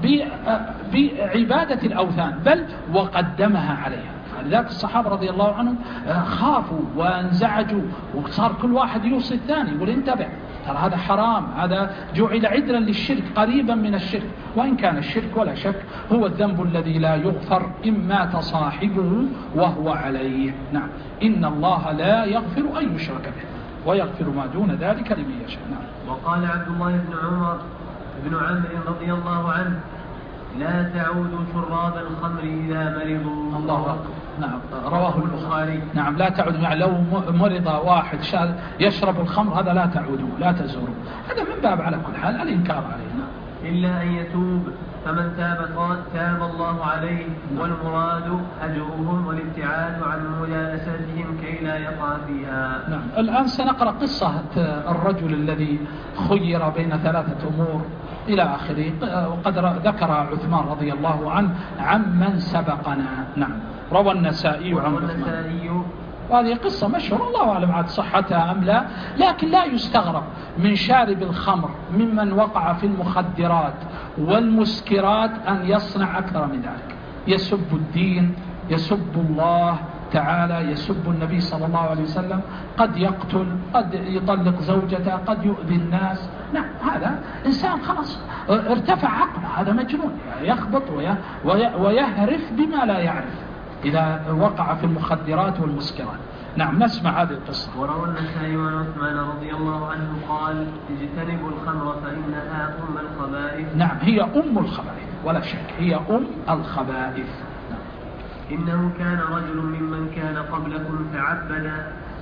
بعبادة الأوثان بل وقدمها عليها. لذلك الصحابة رضي الله عنهم خافوا وانزعجوا، وصار كل واحد يوصي الثاني يقول: انتبه، ترى هذا حرام، هذا جعل عدلا للشرك، قريبا من الشرك، وإن كان الشرك ولا شك هو الذنب الذي لا يغفر إن مات صاحبه وهو عليه. نعم. إن الله لا يغفر أن يشرك به ويغفر ما دون ذلك لمن يشاء. نعم. وقال عبد الله بن عمر ابن عمرو رضي الله عنه: لا تعودوا شراب الخمر إذا مرضوا. الله أكبر. نعم رواه البخاري. نعم لا تعودوا، يعني لو مرض واحد يشرب الخمر هذا لا تعودوا لا تزوروا، هذا من باب على كل حال الإنكار عليه. إلا أن يتوب، فمن تاب تاب الله عليه، والمراد هجرهم والابتعاد عن مجالستهم كي لا يقع فيها. نعم. الآن سنقرأ قصة الرجل الذي خير بين ثلاثة أمور إلى آخره، وقد ذكر عثمان رضي الله عنه عمن سبقنا. نعم روى النسائي عن عثمان، وهذه قصة مشهورة الله أعلم عاد صحتها أم لا، لكن لا يستغرب من شارب الخمر ممن وقع في المخدرات والمسكرات أن يصنع أكثر من ذلك، يسب الدين، يسب الله تعالى، يسب النبي صلى الله عليه وسلم، قد يقتل، قد يطلق زوجته، قد يؤذي الناس. نعم هذا إنسان خلاص ارتفع عقله، هذا مجنون يخبط ويهرف بما لا يعرف إذا وقع في المخدرات والمسكرات. نعم نسمع هذه القصة. وروى النسائي عن عثمان رضي الله عنه قال: اجتنبوا الخمر فإنها أم الخبائث. نعم هي أم الخبائث ولا شك، هي أم الخبائث. نعم. إنه كان رجل ممن كان قبلكم تعبد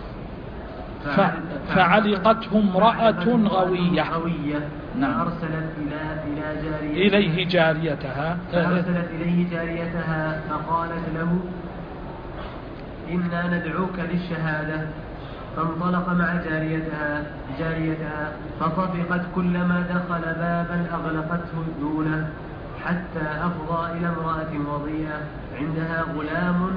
فعلقته امرأة غوية. نعم. فأرسلت إلى إلى جاريتها إليه جاريتها فأرسلت إليه جاريتها فقالت له: إنا ندعوك للشهادة. فانطلق مع جاريتها جاريتها فطفقت، كلما دخل بابا أغلقته دونه، حتى أفضى إلى امرأة وضيئة عندها غلام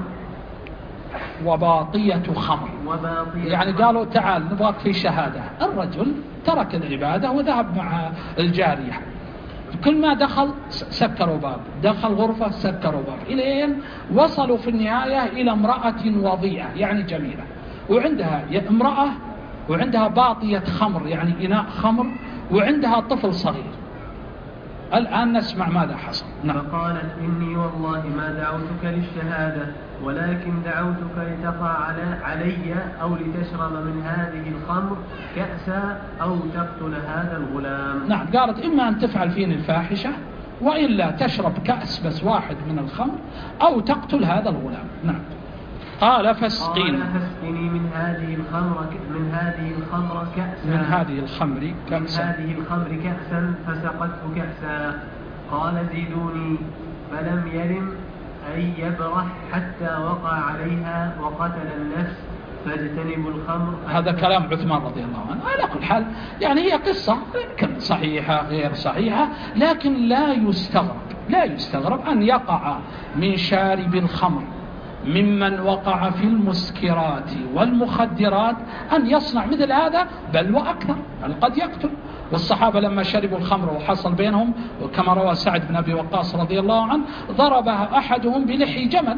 وباطية خمر. وباطية يعني قالوا تعال نبغاك في شهادة. الرجل ترك العبادة وذهب مع الجارية، كل ما دخل سكروا باب، دخل غرفة سكروا باب، إلين وصلوا في النهاية إلى امرأة وضيئة يعني جميلة، وعندها امرأة وعندها باطية خمر يعني إناء خمر، وعندها طفل صغير. الآن نسمع ماذا حصل. نعم. فقالت: إني والله ما دعوتك للشهادة، ولكن دعوتك لتقع علي أو لتشرب من هذه الخمر كأسا أو تقتل هذا الغلام. نعم قالت إما أن تفعل فيني الفاحشة، وإلا تشرب كأس بس واحد من الخمر، أو تقتل هذا الغلام. نعم. قال فاسقين قال فاسقني من هذه الخمر من هذه الخمر كأسا من هذه الخمر كأسا من هذه الخمر كأسا فسقته كأسا. قال: زيدوني. فلم يرم أن يبرح حتى وقع عليها وقتل النفس، فاجتنبوا الخمر. هذا كلام عثمان رضي الله عنه. على كل حال يعني هي قصة يمكن صحيحة غير صحيحة، لكن لا يستغرب لا يستغرب أن يقع من شارب الخمر ممن وقع في المسكرات والمخدرات أن يصنع مثل هذا، بل وأكثر، يعني قد يقتل. والصحابة لما شربوا الخمر وحصل بينهم، وكما روى سعد بن أبي وقاص رضي الله عنه، ضربها أحدهم بلحي جمل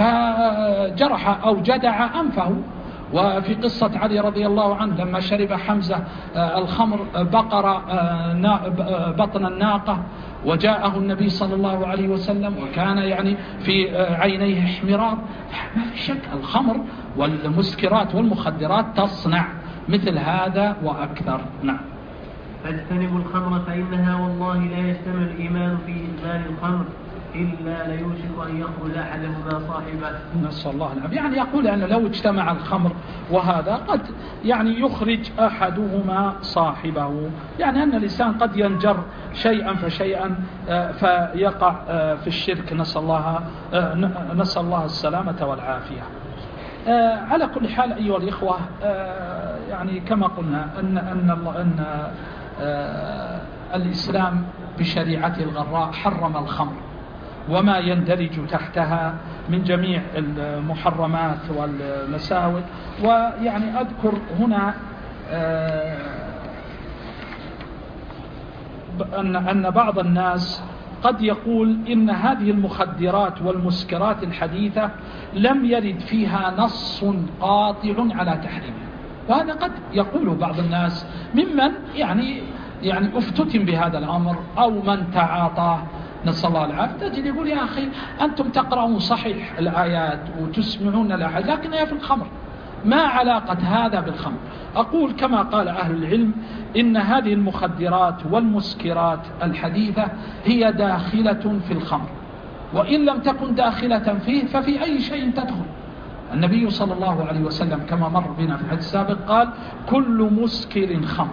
فجرح أو جدع أنفه. وفي قصة علي رضي الله عنه لما شرب حمزة الخمر بقر بطن الناقة، وجاءه النبي صلى الله عليه وسلم وكان يعني في عينيه احمرار. ما في شك الخمر والمسكرات والمخدرات تصنع مثل هذا وأكثر. نعم. فاجتنبوا الخمر فإنها والله لا يجتمع الإيمان في إدمان الخمر إلا ليوشك أن يخرج أحدهما صاحبه. نسأل الله العافية. يعني يقول أن لو اجتمع الخمر وهذا قد يعني يخرج أحدهما صاحبه، يعني أن الإنسان قد ينجر شيئا فشيئا فيقع في الشرك. نسأل الله نسأل الله السلامة والعافية. على كل حال أيها الإخوة، يعني كما قلنا أن أن الله أن الإسلام بشريعته الغراء حرم الخمر وما يندرج تحتها من جميع المحرمات والمساوئ. ويعني أذكر هنا أن أن بعض الناس قد يقول إن هذه المخدرات والمسكرات الحديثة لم يرد فيها نص قاطع على تحريمها، وهذا قد يقوله بعض الناس ممن يعني يعني افتتن بهذا الأمر أو من تعاطاه. نسأل الله العافية. تجد يقول: يا أخي أنتم تقرأون صحيح الآيات وتسمعون الأحاديث، لكن هي في الخمر ما علاقة هذا بالخمر؟ أقول كما قال أهل العلم إن هذه المخدرات والمسكرات الحديثة هي داخلة في الخمر، وإن لم تكن داخلة فيه ففي أي شيء تدخل. النبي صلى الله عليه وسلم كما مر بنا في الحديث السابق قال كل مسكر خمر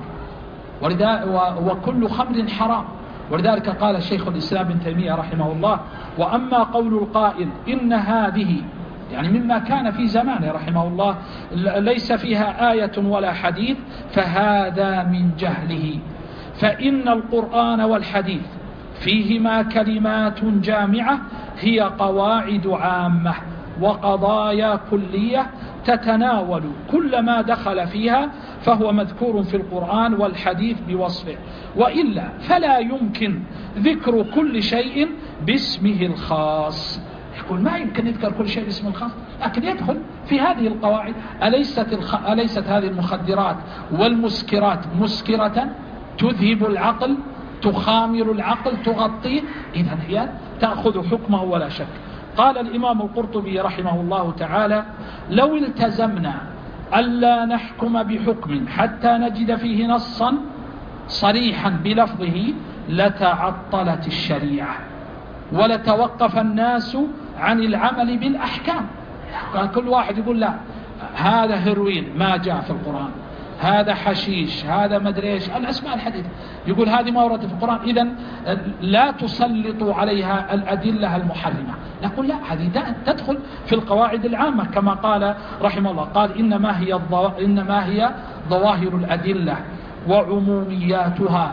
وكل خمر حرام. ولذلك قال الشيخ الإسلام ابن تيمية رحمه الله: وأما قول القائل إن هذه، يعني مما كان في زمانه رحمه الله، ليس فيها آية ولا حديث، فهذا من جهله، فإن القرآن والحديث فيهما كلمات جامعة هي قواعد عامة وقضايا كلية تتناول كل ما دخل فيها، فهو مذكور في القرآن والحديث بوصفه، وإلا فلا يمكن ذكر كل شيء باسمه الخاص. يقول ما يمكن يذكر كل شيء باسمه الخاص، لكن يدخل في هذه القواعد. أليست, الخ... أليست هذه المخدرات والمسكرات مسكرة تذهب العقل، تخامر العقل، تغطيه؟ إذن هي تأخذ حكمه ولا شك. قال الإمام القرطبي رحمه الله تعالى: لو التزمنا ألا نحكم بحكم حتى نجد فيه نصا صريحا بلفظه لتعطلت الشريعة ولتوقف الناس عن العمل بالأحكام. كل واحد يقول لا هذا هيروين ما جاء في القرآن، هذا حشيش، هذا مدري ايش، الأسماء الحديثة، يقول هذه ما وردت في القرآن، إذن لا تسلطوا عليها الأدلة المحرمة. نقول لا، هذه تدخل في القواعد العامة كما قال رحمه الله، قال إنما هي, الضو... إنما هي ظواهر الأدلة وعمومياتها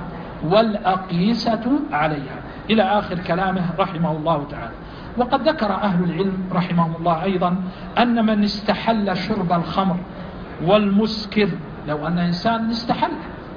والأقيسة عليها، إلى آخر كلامه رحمه الله تعالى. وقد ذكر أهل العلم رحمهم الله أيضا أن من استحل شرب الخمر والمسكر، لو أن إنسان استحل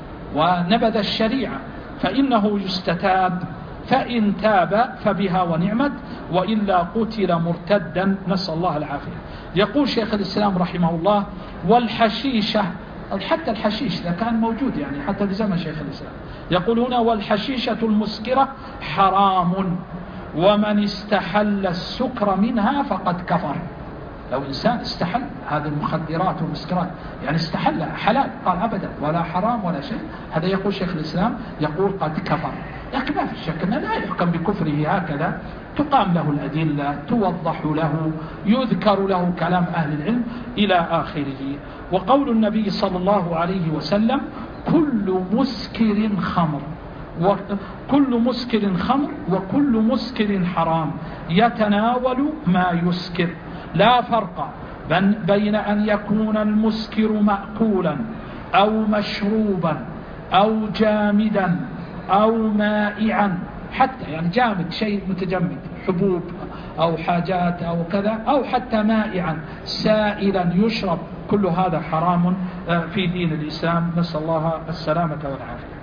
ونبذ الشريعة فإنه يستتاب، فإن تاب فبها ونعمت، وإلا قتل مرتدا، نسأل الله العافية. يقول شيخ الإسلام رحمه الله: والحشيشة، حتى الحشيش إذا كان موجود يعني حتى في زمن شيخ الإسلام، يقول هنا: والحشيشة المسكرة حرام، ومن استحل السكر منها فقد كفر. لو إنسان استحل هذه المخدرات والمسكرات، يعني استحل حلال، قال أبدا ولا حرام ولا شيء، هذا يقول شيخ الإسلام يقول قد كفر. لكن ما في شك أنه لا يحكم بكفره هكذا، تقام له الأدلة، توضح له، يذكر له كلام أهل العلم إلى آخره. وقول النبي صلى الله عليه وسلم: كل مسكر خمر، وكل مسكر خمر وكل مسكر حرام يتناول ما يسكر، لا فرق بين أن يكون المسكر مأكولا أو مشروبا أو جامدا أو مائعا، حتى يعني جامد شيء متجمد، حبوب أو حاجات أو كذا، أو حتى مائعا سائلا يشرب، كل هذا حرام في دين الإسلام، نسأل الله السلامة والعافية.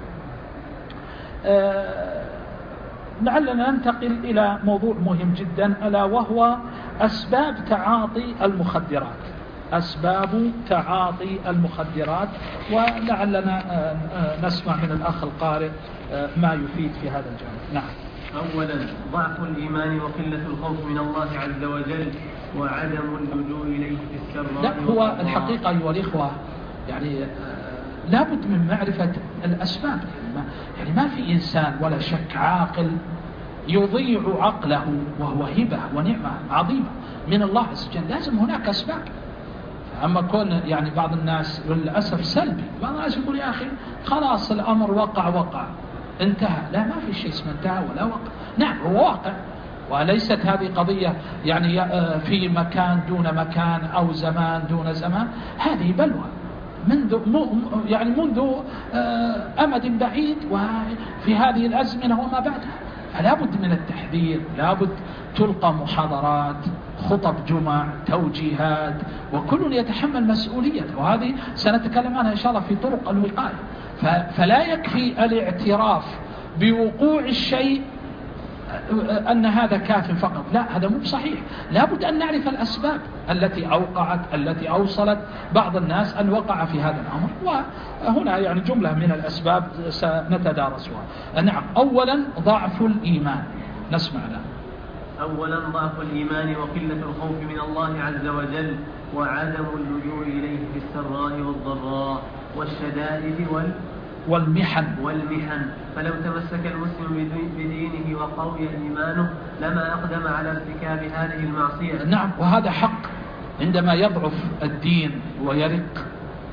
أه لعلنا ننتقل إلى موضوع مهم جدا، ألا وهو أسباب تعاطي المخدرات. أسباب تعاطي المخدرات، ولعلنا نسمع من الأخ القارئ ما يفيد في هذا الجانب. نعم. أولا ضعف الإيمان وقلة الخوف من الله عز وجل وعدم اللجوء إليه في السراء. لا، هو الحقيقة أيها الإخوة يعني لابد من معرفة الأسباب. يعني ما, يعني ما في إنسان ولا شك عاقل يضيع عقله وهو هبة ونعمة عظيمة من الله عز وجل، لازم هناك أسباب. أما كون يعني بعض الناس للأسف سلبي، بعض الناس يقول يا أخي خلاص الأمر وقع وقع انتهى. لا، ما في شيء اسمه انتهى ولا وقع. نعم هو واقع، وليست هذه قضية يعني في مكان دون مكان أو زمان دون زمان، هذه بلوى منذ يعني منذ أمد بعيد، وفي هذه الأزمنة وما بعدها. فلا بد من التحذير، لا بد تلقى محاضرات، خطب جمع، توجيهات، وكل يتحمل مسؤوليته، وهذه سنتكلم عنها إن شاء الله في طرق الوقاية. فلا يكفي الاعتراف بوقوع الشيء أن هذا كاف فقط، لا، هذا مو صحيح. لا بد أن نعرف الأسباب التي أوقعت، التي أوصلت بعض الناس أن وقع في هذا الأمر، وهنا يعني جملة من الأسباب سنتدارسها. نعم. أولا ضعف الإيمان، نسمع له. أولا ضعف الإيمان وقلة الخوف من الله عز وجل وعدم اللجوء إليه في السراء والضراء والشدائد وال والمحن والمحن فلو تمسك المسلم بدينه وقوي إيمانه لما أقدم على ارتكاب هذه المعصية. نعم، وهذا حق. عندما يضعف الدين ويرق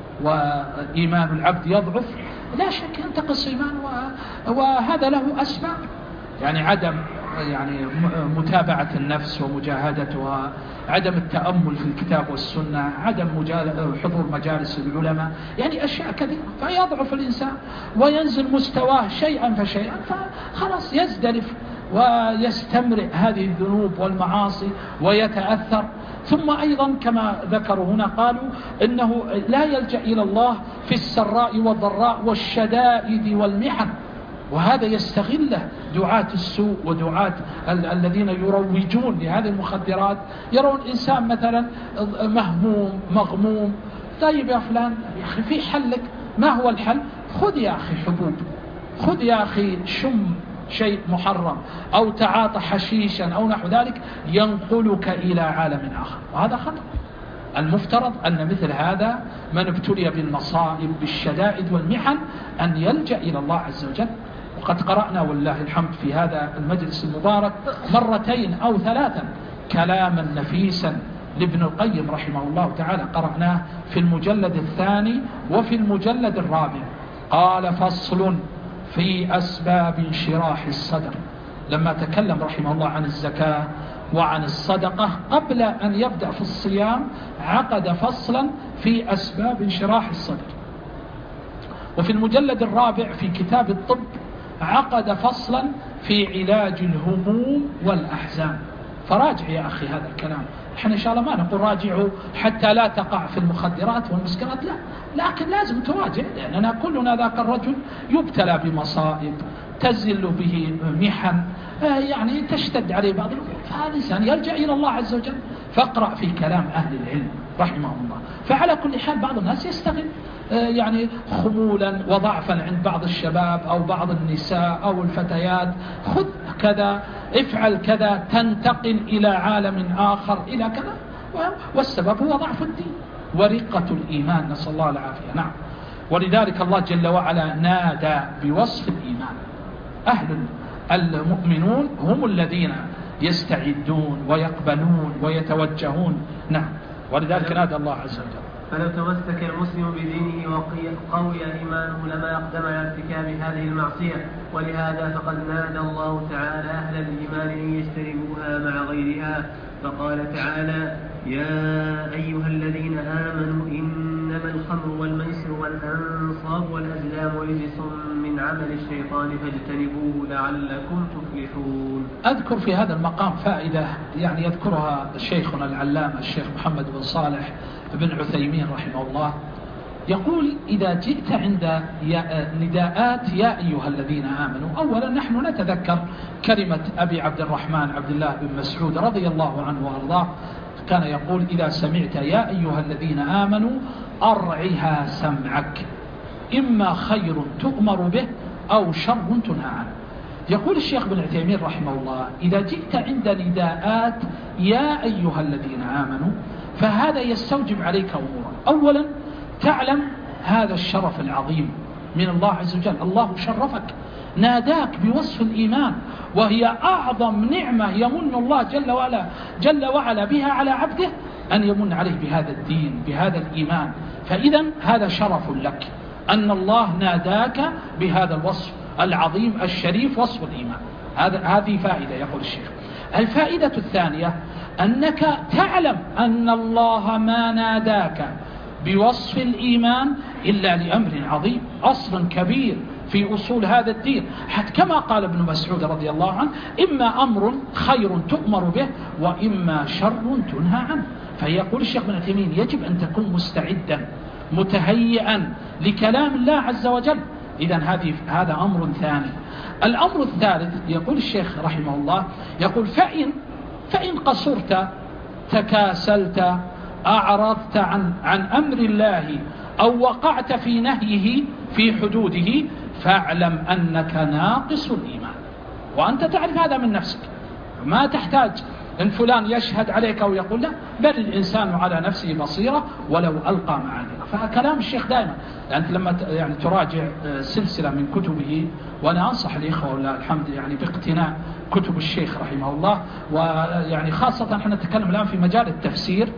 وإيمان العبد يضعف لا شك ينتقص إيمانه، وهذا له أسباب، يعني عدم يعني متابعة النفس ومجاهدتها، عدم التأمل في الكتاب والسنة، عدم حضور مجالس العلماء، يعني أشياء كثيرة، فيضعف الإنسان وينزل مستواه شيئا فشيئا، فخلاص يزدلف ويستمرئ هذه الذنوب والمعاصي ويتأثر. ثم أيضا كما ذكروا هنا قالوا إنه لا يلجأ إلى الله في السراء والضراء والشدائد والمحن، وهذا يستغله دعاة السوء ودعاة ال- الذين يروجون لهذه المخدرات. يرون إنسان مثلا مهموم مغموم، طيب يا فلان يا أخي في حلك، ما هو الحل؟ خذ يا أخي حبوب، خذ يا أخي شم شيء محرم، أو تعاطى حشيشا أو نحو ذلك، ينقلك إلى عالم آخر، وهذا خطأ. المفترض أن مثل هذا من ابتلي بالمصائب بالشدائد والمحن أن يلجأ إلى الله عز وجل. وقد قرأنا والله الحمد في هذا المجلس المبارك مرتين أو ثلاثا كلاما نفيسا لابن القيم رحمه الله تعالى، قرأناه في المجلد الثاني وفي المجلد الرابع. قال: فصل في أسباب انشراح الصدر، لما تكلم رحمه الله عن الزكاة وعن الصدقة قبل أن يبدأ في الصيام عقد فصلا في أسباب انشراح الصدر. وفي المجلد الرابع في كتاب الطب عقد فصلا في علاج الهموم والأحزان. فراجع يا أخي هذا الكلام، احنا إن شاء الله ما نقول راجعوا حتى لا تقع في المخدرات والمسكرات، لا، لكن لازم تراجع، لأننا كلنا ذاك الرجل يبتلى بمصائب تزل به محن، يعني تشتد عليه بعض الأمور، فهذا الإنسان يرجع إلى الله عز وجل. فاقرأ في كلام أهل العلم رحمه الله. فعلى كل حال بعض الناس يستغل يعني خمولا وضعفا عند بعض الشباب أو بعض النساء أو الفتيات، خذ كذا، افعل كذا، تنتقل إلى عالم آخر إلى كذا، والسبب هو ضعف الدين ورقة الإيمان، نسأل الله العافية. نعم، ولذلك الله جل وعلا نادى بوصف الإيمان. أهل المؤمنون هم الذين يستعدون ويقبلون ويتوجهون. نعم، ولذلك نادى الله عز وجل. فلو تمسك المسلم بدينه وقوي إيمانه لما أقدم على ارتكاب هذه المعصية، ولهذا فقد نادى الله تعالى أهل الإيمان أن يجتنبوها مع غيرها، فقال تعالى: يا أيها الذين آمنوا إنما الخمر والميسر والأنصاب والأزلام رجس من عمل الشيطان فاجتنبوه لعلكم تفلحون. أذكر في هذا المقام فائدة يعني يذكرها شيخنا العلامة الشيخ محمد بن صالح بن عثيمين رحمه الله، يقول: إذا جئت عند نداءات يا أيها الذين آمنوا، أولا نحن نتذكر كلمة أبي عبد الرحمن عبد الله بن مسعود رضي الله عنه وأرضاه، كان يقول: إذا سمعت يا أيها الذين آمنوا أرعها سمعك، إما خير تؤمر به أو شر تنهى عنه. يقول الشيخ بن عثيمين رحمه الله: إذا جئت عند نداءات يا أيها الذين آمنوا فهذا يستوجب عليك أمورا. أولا تعلم هذا الشرف العظيم من الله عز وجل، الله شرفك، ناداك بوصف الإيمان، وهي أعظم نعمة يمن الله جل وعلا جل وعلا بها على عبده، أن يمن عليه بهذا الدين بهذا الإيمان. فإذا هذا شرف لك أن الله ناداك بهذا الوصف العظيم الشريف، وصف الإيمان. هذا هذه فائدة. يقول الشيخ: الفائدة الثانية أنك تعلم أن الله ما ناداك بوصف الإيمان إلا لأمر عظيم، أصل كبير في أصول هذا الدين، حتى كما قال ابن مسعود رضي الله عنه: إما أمر خير تؤمر به وإما شر تنهى عنه. فيقول الشيخ بن عثيمين: يجب أن تكون مستعدا متهيئا لكلام الله عز وجل. إذن هذه هذا أمر ثاني. الأمر الثالث يقول الشيخ رحمه الله، يقول: فإن فإن قصرت، تكاسلت، أعرضت عن عن أمر الله أو وقعت في نهيه في حدوده، فاعلم أنك ناقص الإيمان، وأنت تعرف هذا من نفسك، ما تحتاج إن فلان يشهد عليك أو يقول لا، بل الإنسان على نفسه بصيرة ولو ألقى معاذيره. فكلام الشيخ دائما يعني لما يعني تراجع سلسلة من كتبه، وأنا أنصح الإخوة والله الحمد يعني باقتناء كتب الشيخ رحمه الله، ويعني خاصة احنا نتكلم الآن في مجال التفسير،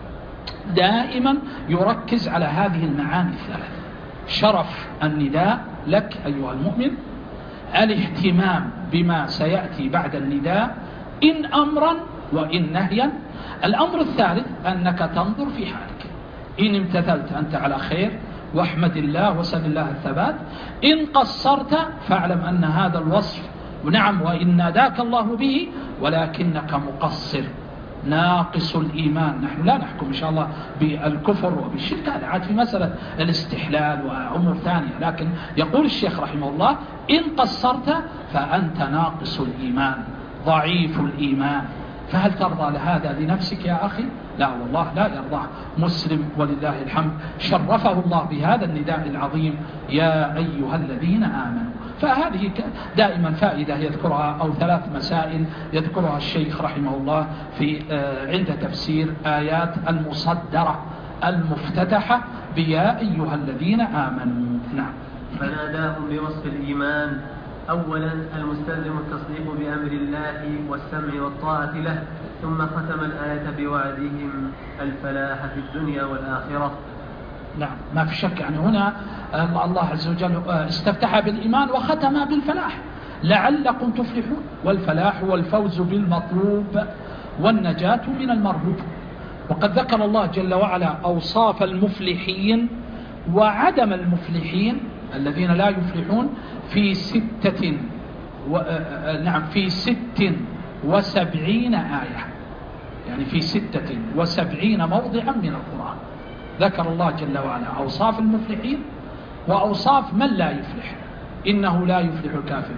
دائما يركز على هذه المعاني الثلاث: شرف النداء لك أيها المؤمن، الاهتمام بما سيأتي بعد النداء إن أمرا وإن نهيا، الأمر الثالث أنك تنظر في حالك، إن امتثلت أنت على خير واحمد الله وسل الله الثبات، إن قصرت فاعلم أن هذا الوصف ونعم وإن ناداك الله به ولكنك مقصر ناقص الإيمان. نحن لا نحكم إن شاء الله بالكفر وبالشرك، هذا عاد في مسألة الاستحلال وأمور ثانية، لكن يقول الشيخ رحمه الله إن قصرت فأنت ناقص الإيمان ضعيف الإيمان. فهل ترضى لهذا لنفسك يا أخي؟ لا والله لا يرضاه. مسلم ولله الحمد شرفه الله بهذا النداء العظيم: يا أيها الذين آمنوا. فهذه دائما فائدة يذكرها، أو ثلاث مسائل يذكرها الشيخ رحمه الله في عند تفسير آيات المصدرة المفتتحة بيا أيها الذين آمنوا. نعم. فناداهم بوصف الإيمان: أولا المستلزم التصديق بأمر الله والسمع والطاعة له، ثم ختم الآية بوعدهم الفلاح في الدنيا والآخرة. نعم ما في شك، يعني هنا الله عز وجل استفتح بالإيمان وختم بالفلاح لعلكم تفلحون، والفلاح والفوز بالمطلوب والنجاة من المرهوب. وقد ذكر الله جل وعلا أوصاف المفلحين وعدم المفلحين الذين لا يفلحون في ستة و... نعم في ست وسبعين آية، يعني في ستة وسبعين موضعا من القرآن ذكر الله جل وعلا أوصاف المفلحين وأوصاف من لا يفلح. إنه لا يفلح الكافر.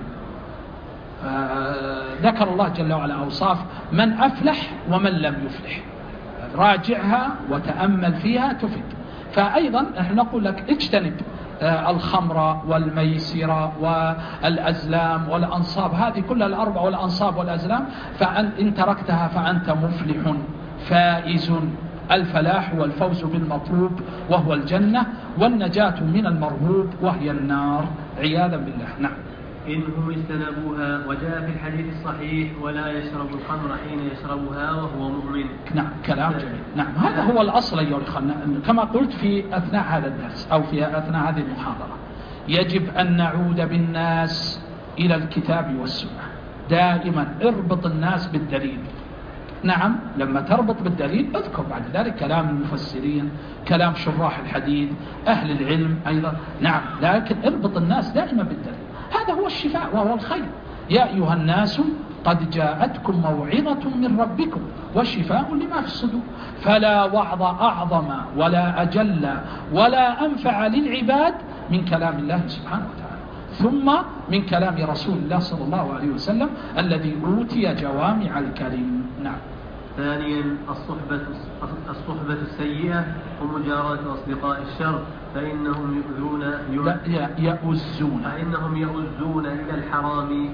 ذكر الله جل وعلا أوصاف من أفلح ومن لم يفلح، راجعها وتأمل فيها تفيد. فأيضا نحن نقول لك اجتنب الخمر والميسر والأزلام والأنصاب، هذه كلها الأربع والأنصاب والأزلام، فإن تركتها فأنت مفلح فائز. الفلاح والفوز بالمطلوب وهو الجنة، والنجاة من المرهوب وهي النار عياذا بالله. نعم. إنهم اجتنبوها، وجاء في الحديث الصحيح: ولا يشرب الخمر حين يشربها وهو مؤمن. نعم كلام جميل. نعم هذا هو الأصل أيها الأخوة، كما قلت في أثناء هذا الدرس أو في أثناء هذه المحاضرة، يجب أن نعود بالناس إلى الكتاب والسنة. دائما اربط الناس بالدليل. نعم لما تربط بالدليل اذكر بعد ذلك كلام المفسرين، كلام شراح الحديث، أهل العلم أيضا. نعم لكن اربط الناس دائما بالدليل، هذا هو الشفاء وهو الخير. يا أيها الناس قد جاءتكم موعظة من ربكم وشفاء لما في الصدور. فلا وعظ أعظم ولا أجل ولا أنفع للعباد من كلام الله سبحانه وتعالى، ثم من كلام رسول الله صلى الله عليه وسلم الذي أوتي جوامع الكلم. نعم. ثانيا الصحبة الصحبة السيئة ومجاراة أصدقاء الشر، فإنهم يؤذون يؤزون فإنهم يؤزون إلى الحرام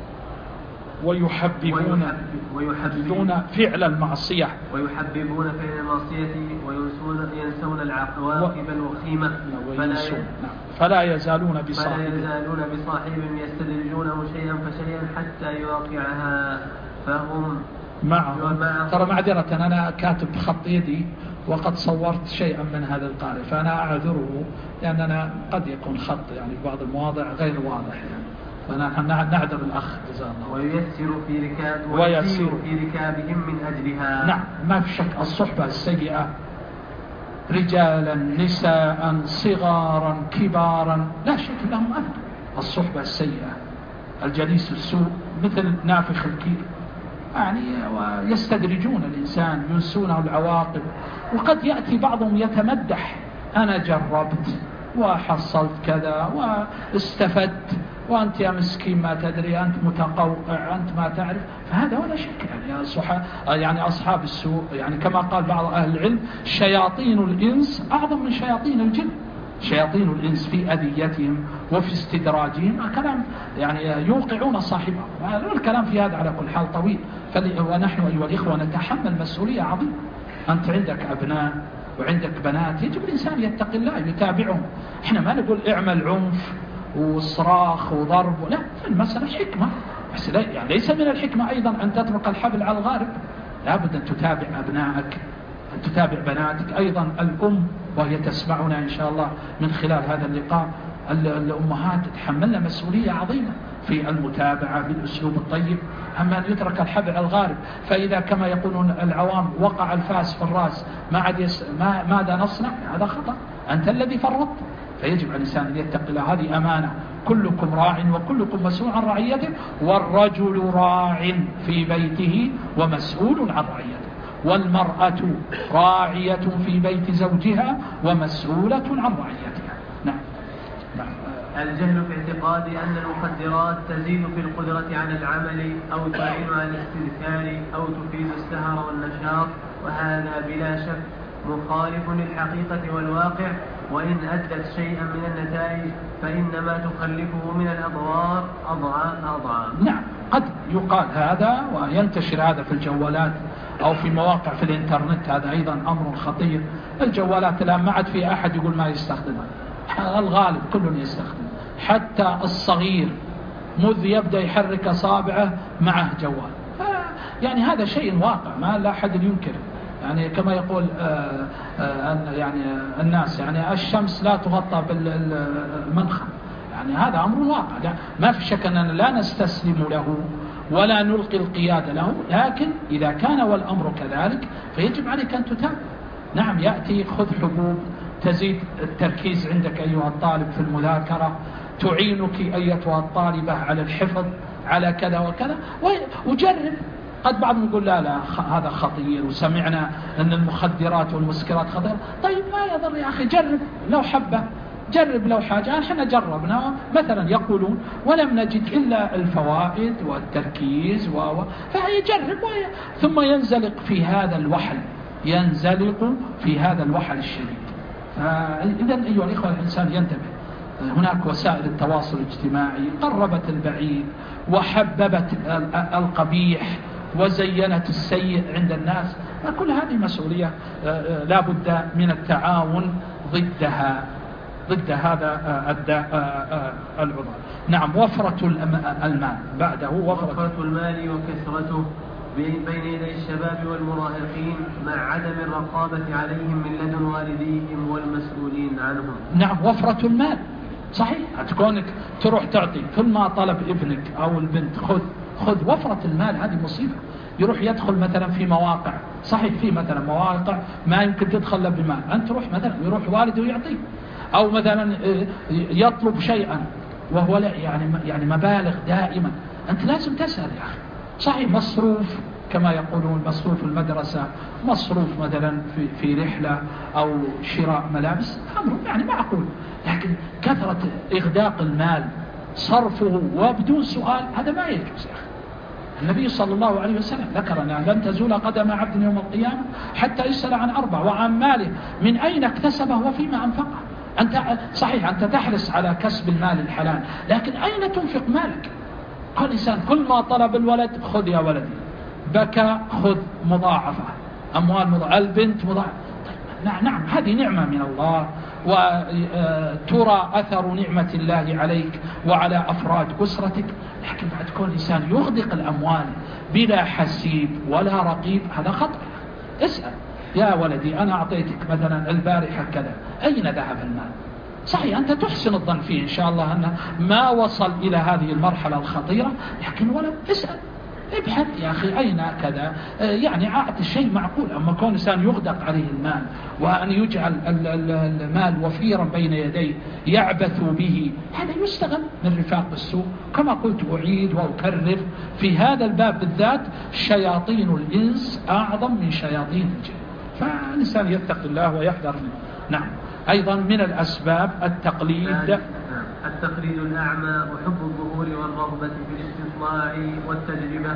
ويحببون ويحببون فعل المعصية ويحببون فعل المعصية وينسون ينسون العواقب الوخيمة. فلا, فلا يزالون بصاحب فلا يزالون بصاحبهم يستدرجونه شيئا فشيئا حتى يواقعها، فهم معهم. ترى معذرة أنا كاتب بخط يدي وقد صورت شيئا من هذا القارئ، فأنا أعذره لأننا قد يكون خط يعني في بعض المواضع غير واضح يعني، فنحن نعذر الأخ جزاه الله. ويسير في ركاب ويسير في ركابهم من أجلها. نعم ما في شك. الصحبة السيئة رجالا نساء صغارا كبارا لا شك لهم أثر. الصحبة السيئة الجليس السوء مثل نافخ الكير، يعني ويستدرجون الإنسان ينسونه العواقب. وقد يأتي بعضهم يتمدح: أنا جربت وحصلت كذا واستفدت، وأنت يا مسكين ما تدري، أنت متقوقع، أنت ما تعرف. فهذا ولا شك يعني, يعني أصحاب السوء، يعني كما قال بعض أهل العلم: شياطين الإنس أعظم من شياطين الجن. شياطين الإنس في أذيتهم وفي استدراجهم كلام يعني يوقعون صاحبه. الكلام في هذا على كل حال طويل، ونحن أيها الإخوة نتحمل مسؤولية عظيمة. أنت عندك أبناء وعندك بنات، يجب الإنسان يتقي الله يتابعهم. إحنا ما نقول اعمل عنف وصراخ وضرب، لا، المسألة حكمة، بس يعني ليس من الحكمة أيضا أن تترك الحبل على الغارب. لابد أن تتابع أبنائك، أن تتابع بناتك. أيضا الأم وهي تسمعنا إن شاء الله من خلال هذا اللقاء، الأمهات تتحملن مسؤولية عظيمة في المتابعة بالأسلوب الطيب، أما أن يترك الحبل على الغارب. فإذا كما يقولون العوام وقع الفاس في الرأس ما عاد يس... ما... ماذا نصنع؟ هذا خطأ، أنت الذي فرطت. فيجب على الإنسان أن يتقي الله، هذه أمانة. كلكم راع وكلكم مسؤول عن رعيته، والرجل راع في بيته ومسؤول عن رعيته، والمرأة راعية في بيت زوجها ومسؤولة عن رعيتها. نعم. نعم. الجهل في اعتقاد أن المخدرات تزيد في القدرة على العمل أو تعين على الاستذكار أو تفيد السهر والنشاط، وهذا بلا شك مخالف للحقيقة والواقع، وإن أدت شيئا من النتائج فإنما تخلفه من الأضرار أضعاف أضعاف. نعم، قد يقال هذا وينتشر هذا في الجوالات أو في مواقع في الإنترنت، هذا أيضا أمر خطير. الجوالات الآن ما عاد في أحد يقول ما يستخدمها، الغالب كل يستخدم، حتى الصغير مذ يبدأ يحرك أصابعه معه جوال. يعني هذا شيء واقع ما لا أحد ينكره. يعني كما يقول آآ آآ يعني الناس، يعني الشمس لا تغطى بالمنخل، يعني هذا أمر واقع، ما في شك أننا لا نستسلم له ولا نلقي القيادة له، لكن إذا كان والأمر كذلك فيجب عليك أن تتابع. نعم، يأتي خذ حبوب تزيد التركيز عندك أيها الطالب في المذاكرة، تعينك أيتها الطالبة على الحفظ على كذا وكذا، وجرب. قد بعضهم يقول لا لا هذا خطير، وسمعنا أن المخدرات والمسكرات خطيرة. طيب ما يضر يا أخي، جرب لو حبة، جرب لو حاجة. احنا جربنا مثلا يقولون ولم نجد إلا الفوائد والتركيز و... فهي جرب و... ثم ينزلق في هذا الوحل، ينزلق في هذا الوحل الشديد. فإذا أيها الإخوة الإنسان ينتبه. هناك وسائل التواصل الاجتماعي قربت البعيد وحببت القبيح وزينت السيء عند الناس، كل هذه مسؤولية لا بد من التعاون ضدها، ضد هذا الداء العضال. نعم. وفرة المال بعده، وفرة, وفرة المال وكثرته بين يدي الشباب والمراهقين مع عدم الرقابة عليهم من لدن والديهم والمسؤولين عنهم. نعم، وفرة المال صحيح، هتكونك تروح تعطي كل ما طلب ابنك أو البنت خذ خذ. وفرة المال هذه مصيبة. يروح يدخل مثلا في مواقع، صحيح في مثلا مواقع ما يمكن تدخل بمال، أنت تروح مثلا يروح والده يعطيه، أو مثلا يطلب شيئا وهو لا يعني يعني مبالغ دائما. أنت لازم تسأل يا أخي. صحيح مصروف كما يقولون، مصروف المدرسة، مصروف مثلا في في رحلة أو شراء ملابس، أمر يعني معقول، لكن كثرة إغداق المال صرفه وبدون سؤال هذا ما يجوز يا أخي. النبي صلى الله عليه وسلم ذكر أن لن تزول قدم عبد يوم القيامة حتى يسأل عن أربع، وعن ماله من أين اكتسبه وفيما أنفقه. أنت صحيح أنت تحرص على كسب المال الحلال، لكن أين تنفق مالك؟ قال الإنسان كل ما طلب الولد خذ يا ولدي، بكى خذ مضاعفة، أموال مضاعفة، البنت مضاعفة. نعم نعم هذه نعمة من الله، وترى أثر نعمة الله عليك وعلى أفراد أسرتك، لكن بعد كل إنسان يغدق الأموال بلا حسيب ولا رقيب، هذا خطأ. اسأل يا ولدي أنا أعطيتك مثلا البارحة كذا، أين ذهب المال؟ صحيح أنت تحسن الظن فيه إن شاء الله أنه ما وصل إلى هذه المرحلة الخطيرة، لكن ولو اسأل ابحث يا أخي أين كذا، يعني أعطي شيء معقول. أما كون إنسان يغدق عليه المال وأن يجعل المال وفيرا بين يديه يعبث به، هذا يستغل من رفاق السوء. كما قلت أعيد وأكرر في هذا الباب بالذات، شياطين الإنس أعظم من شياطين الجن، فالإنسان يتقي الله ويحذر منه. نعم. أيضا من الأسباب التقليد، التقليد الأعمى وحب الظهور والرغبة في الاستطلاع والتجربة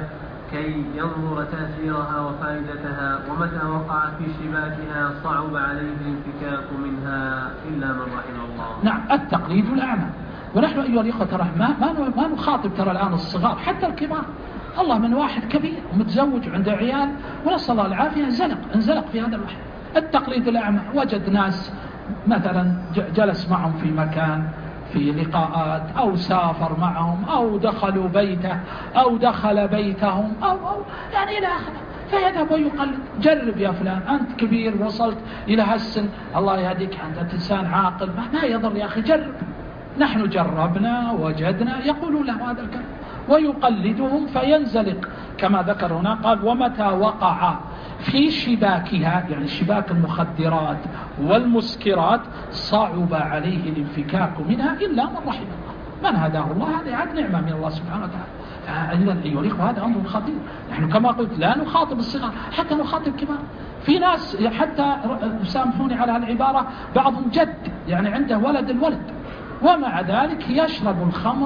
كي ينظر تأثيرها وفائدتها، ومتى وقع في شباكها صعب عليه الانفكاك منها إلا من رحم الله. نعم، التقليد الأعمى. ونحن أيها الإخوة ترى ما, ما نخاطب ترى الآن الصغار حتى الكبار. الله من واحد كبير ومتزوج وعنده عيال ونسأل الله العافية انزلق انزلق في هذا الوحي. التقليد الأعمى وجد ناس مثلا جلس معهم في مكان في لقاءات أو سافر معهم أو دخلوا بيته أو دخل بيتهم أو, أو يعني إلى آخره، فيذهب ويقلد. جرب يا فلان، أنت كبير وصلت إلى هالسن، الله يهديك، أنت إنسان عاقل، ما يضر يا أخي، جرب. نحن جربنا وجدنا، يقولون له هذا الكلام ويقلدهم فينزلق كما ذكر هنا. قال ومتى وقع في شباكها، يعني شباك المخدرات والمسكرات، صعب عليه الانفكاك منها إلا من رحم الله. من هداه الله هذه عاد نعمة من الله سبحانه وتعالى. فإذا أيها الإخوة هذا أمر خطير. نحن كما قلت لا نخاطب الصغار، حتى نخاطب كبار. في ناس حتى سامحوني على العبارة بعضهم جد، يعني عنده ولد الولد، ومع ذلك يشرب الخمر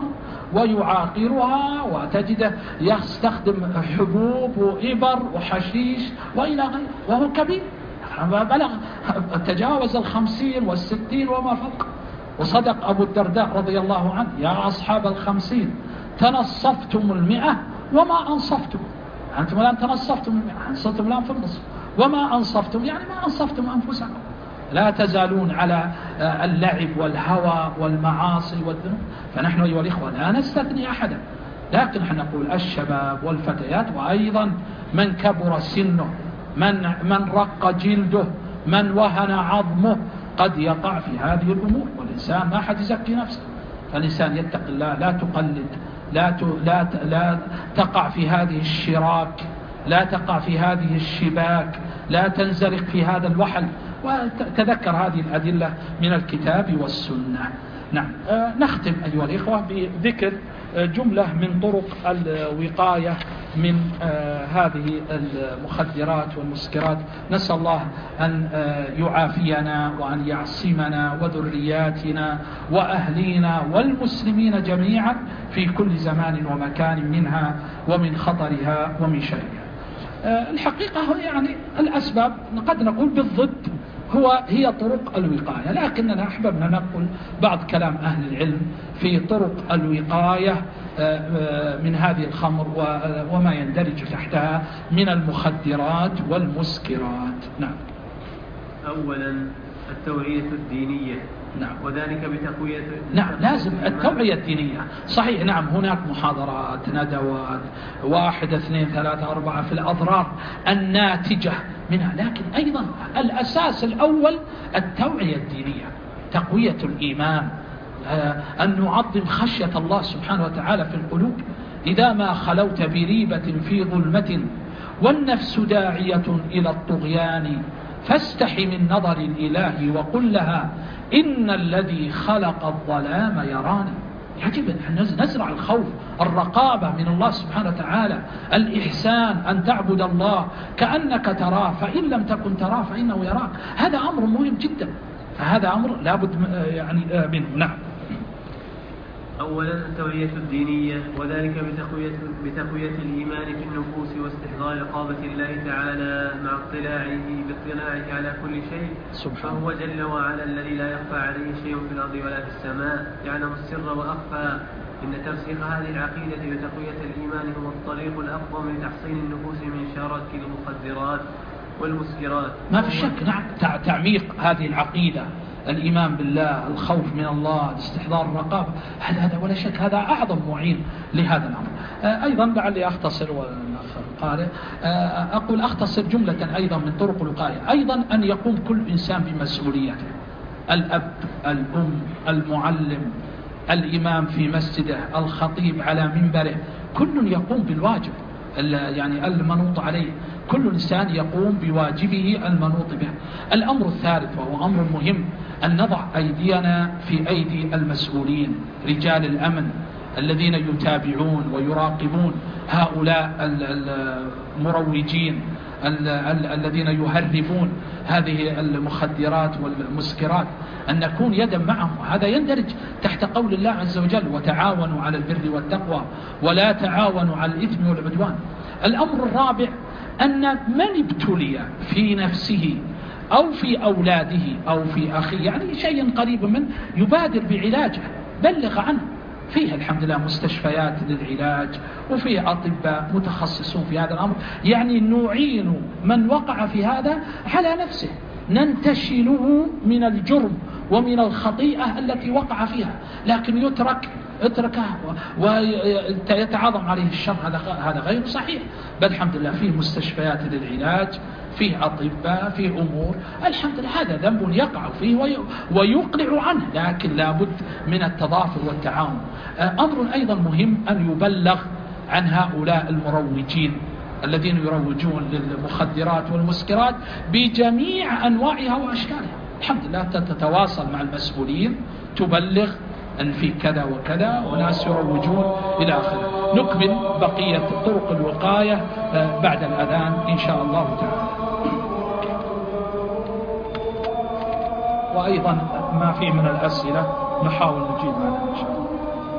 ويعاقرها، وتجده يستخدم حبوب وإبر وحشيش وإلى غيره وهو كبير، بلغ تجاوز الخمسين والستين وما فوق. وصدق أبو الدرداء رضي الله عنه: يا أصحاب الخمسين تنصفتم المئة وما أنصفتم. أنتم الآن تنصفتم المئة، أنصفتم الآن في النصف، وما أنصفتم يعني ما أنصفتم أنفسكم. لا تزالون على اللعب والهوى والمعاصي والذنوب. فنحن أيها الإخوة لا نستثني أحدا، لكن نحن نقول الشباب والفتيات، وأيضا من كبر سنه، من, من رق جلده، من وهن عظمه، قد يقع في هذه الأمور. والإنسان ما أحد يزكي نفسه، فالإنسان يتقي الله، لا تقلد، لا, ت... لا, ت... لا تقع في هذه الشراك، لا تقع في هذه الشباك، لا تنزلق في هذا الوحل. وتذكر هذه الأدلة من الكتاب والسنة. نعم. آه نختم أيها الإخوة بذكر جملة من طرق الوقاية من آه هذه المخدرات والمسكرات. نسأل الله أن آه يعافينا وأن يعصمنا وذرياتنا وأهلينا والمسلمين جميعا في كل زمان ومكان منها ومن خطرها ومن شرها. آه الحقيقة يعني الأسباب قد نقول بالضد هو هي طرق الوقاية، لكننا أحببنا نقول بعض كلام أهل العلم في طرق الوقاية من هذه الخمر وما يندرج تحتها من المخدرات والمسكرات. نعم. أولا التوعية الدينية. نعم. وذلك بتقوية. نعم، لازم التوعية الدينية. صحيح، نعم، هناك محاضرات، ندوات، واحد اثنين ثلاثة أربعة في الأضرار الناتجة منها، لكن أيضا الأساس الأول التوعية الدينية، تقوية الإيمان، أن نعظم خشية الله سبحانه وتعالى في القلوب. إذا ما خلوت بريبة في ظلمة والنفس داعية إلى الطغيان فاستحي من نظر الإله وقل لها إن الذي خلق الظلام يراني. يجب أن نزرع الخوف، الرقابة من الله سبحانه وتعالى، الإحسان، أن تعبد الله كأنك تراه فإن لم تكن تراه فإنه يراك. هذا أمر مهم جدا، فهذا أمر لابد يعني منه. نعم. أولا التوعية الدينية، وذلك بتقوية, بتقوية الإيمان في النفوس واستحضار رقابة الله تعالى مع اطلاعه باطلاعه على كل شيء. فهو جل وعلا الذي لا يخفى عليه شيء في الأرض ولا في السماء، يعلم السر وأخفى. إن ترسيخ هذه العقيدة بتقوية الإيمان هو الطريق الأقوم لتحصين النفوس من شرك المخدرات والمسكرات. ما في شك. نعم، تعميق هذه العقيدة، الإيمان بالله، الخوف من الله، استحضار الرقابة، هذا ولا شك هذا أعظم معين لهذا الأمر. أيضا لعلي أختصر والقارئ أقول أختصر جملة أيضا من طرق الوقاية. أيضا أن يقوم كل إنسان بمسؤوليته، الأب، الأم، المعلم، الإمام في مسجده، الخطيب على منبره، كل يقوم بالواجب يعني المنوط عليه، كل إنسان يقوم بواجبه المنوط به. الأمر الثالث وهو أمر مهم، أن نضع أيدينا في أيدي المسؤولين، رجال الأمن الذين يتابعون ويراقبون هؤلاء المروجين ال ال الذين يهربون هذه المخدرات والمسكرات، أن نكون يدا معهم. هذا يندرج تحت قول الله عز وجل: وتعاونوا على البر والتقوى ولا تعاونوا على الإثم والعدوان. الأمر الرابع أن من ابتلي في نفسه أو في أولاده أو في أخيه، يعني شيء قريب منه، يبادر بعلاجه، بلغ عنه. فيه الحمد لله مستشفيات للعلاج، وفيه أطباء متخصصون في هذا الأمر، يعني نعين من وقع في هذا على نفسه، ننتشله من الجرم ومن الخطيئة التي وقع فيها، لكن يترك اتركه ويتعاظم عليه الشر، هذا هذا غير صحيح. بل الحمد لله فيه مستشفيات للعلاج، فيه أطباء، فيه أمور، الحمد لله. هذا ذنب يقع فيه ويقلع عنه، لكن لابد من التضافر والتعاون. أمر أيضا مهم أن يبلغ عن هؤلاء المروجين الذين يروجون للمخدرات والمسكرات بجميع أنواعها وأشكالها. الحمد لله تتواصل مع المسؤولين، تبلغ أن في كذا وكذا وناس يروجون إلى آخره. نكمل بقية طرق الوقاية بعد الأذان إن شاء الله تعالى. وأيضا ما فيه من الأسئلة نحاول نجيب عنها إن شاء الله.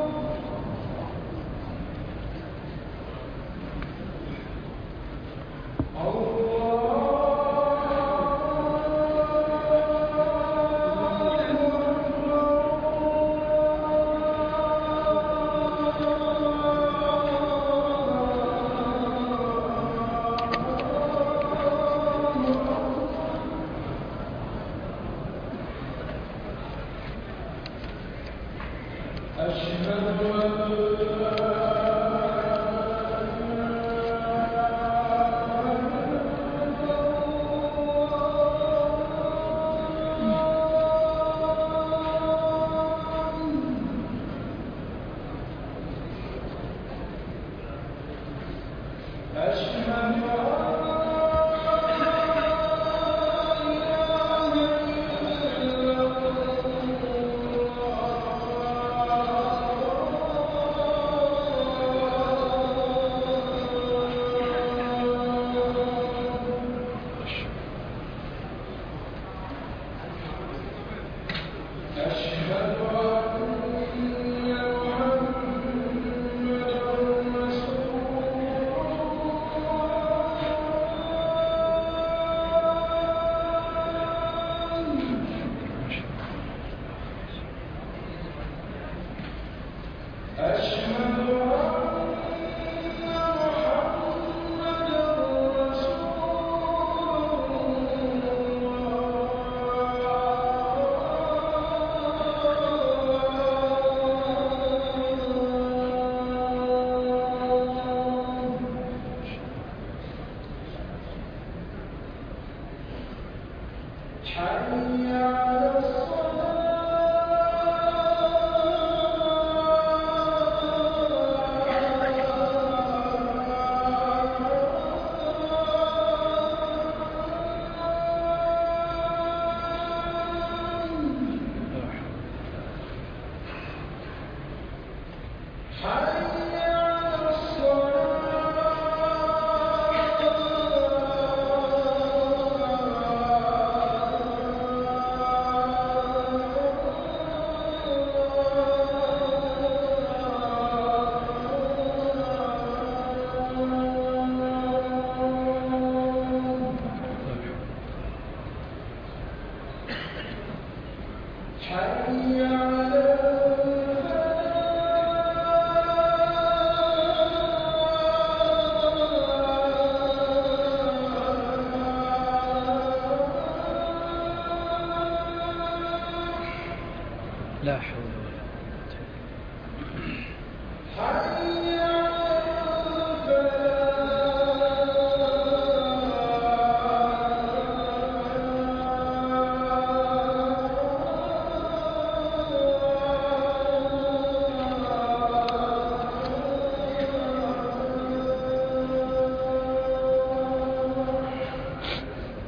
لا حول ولا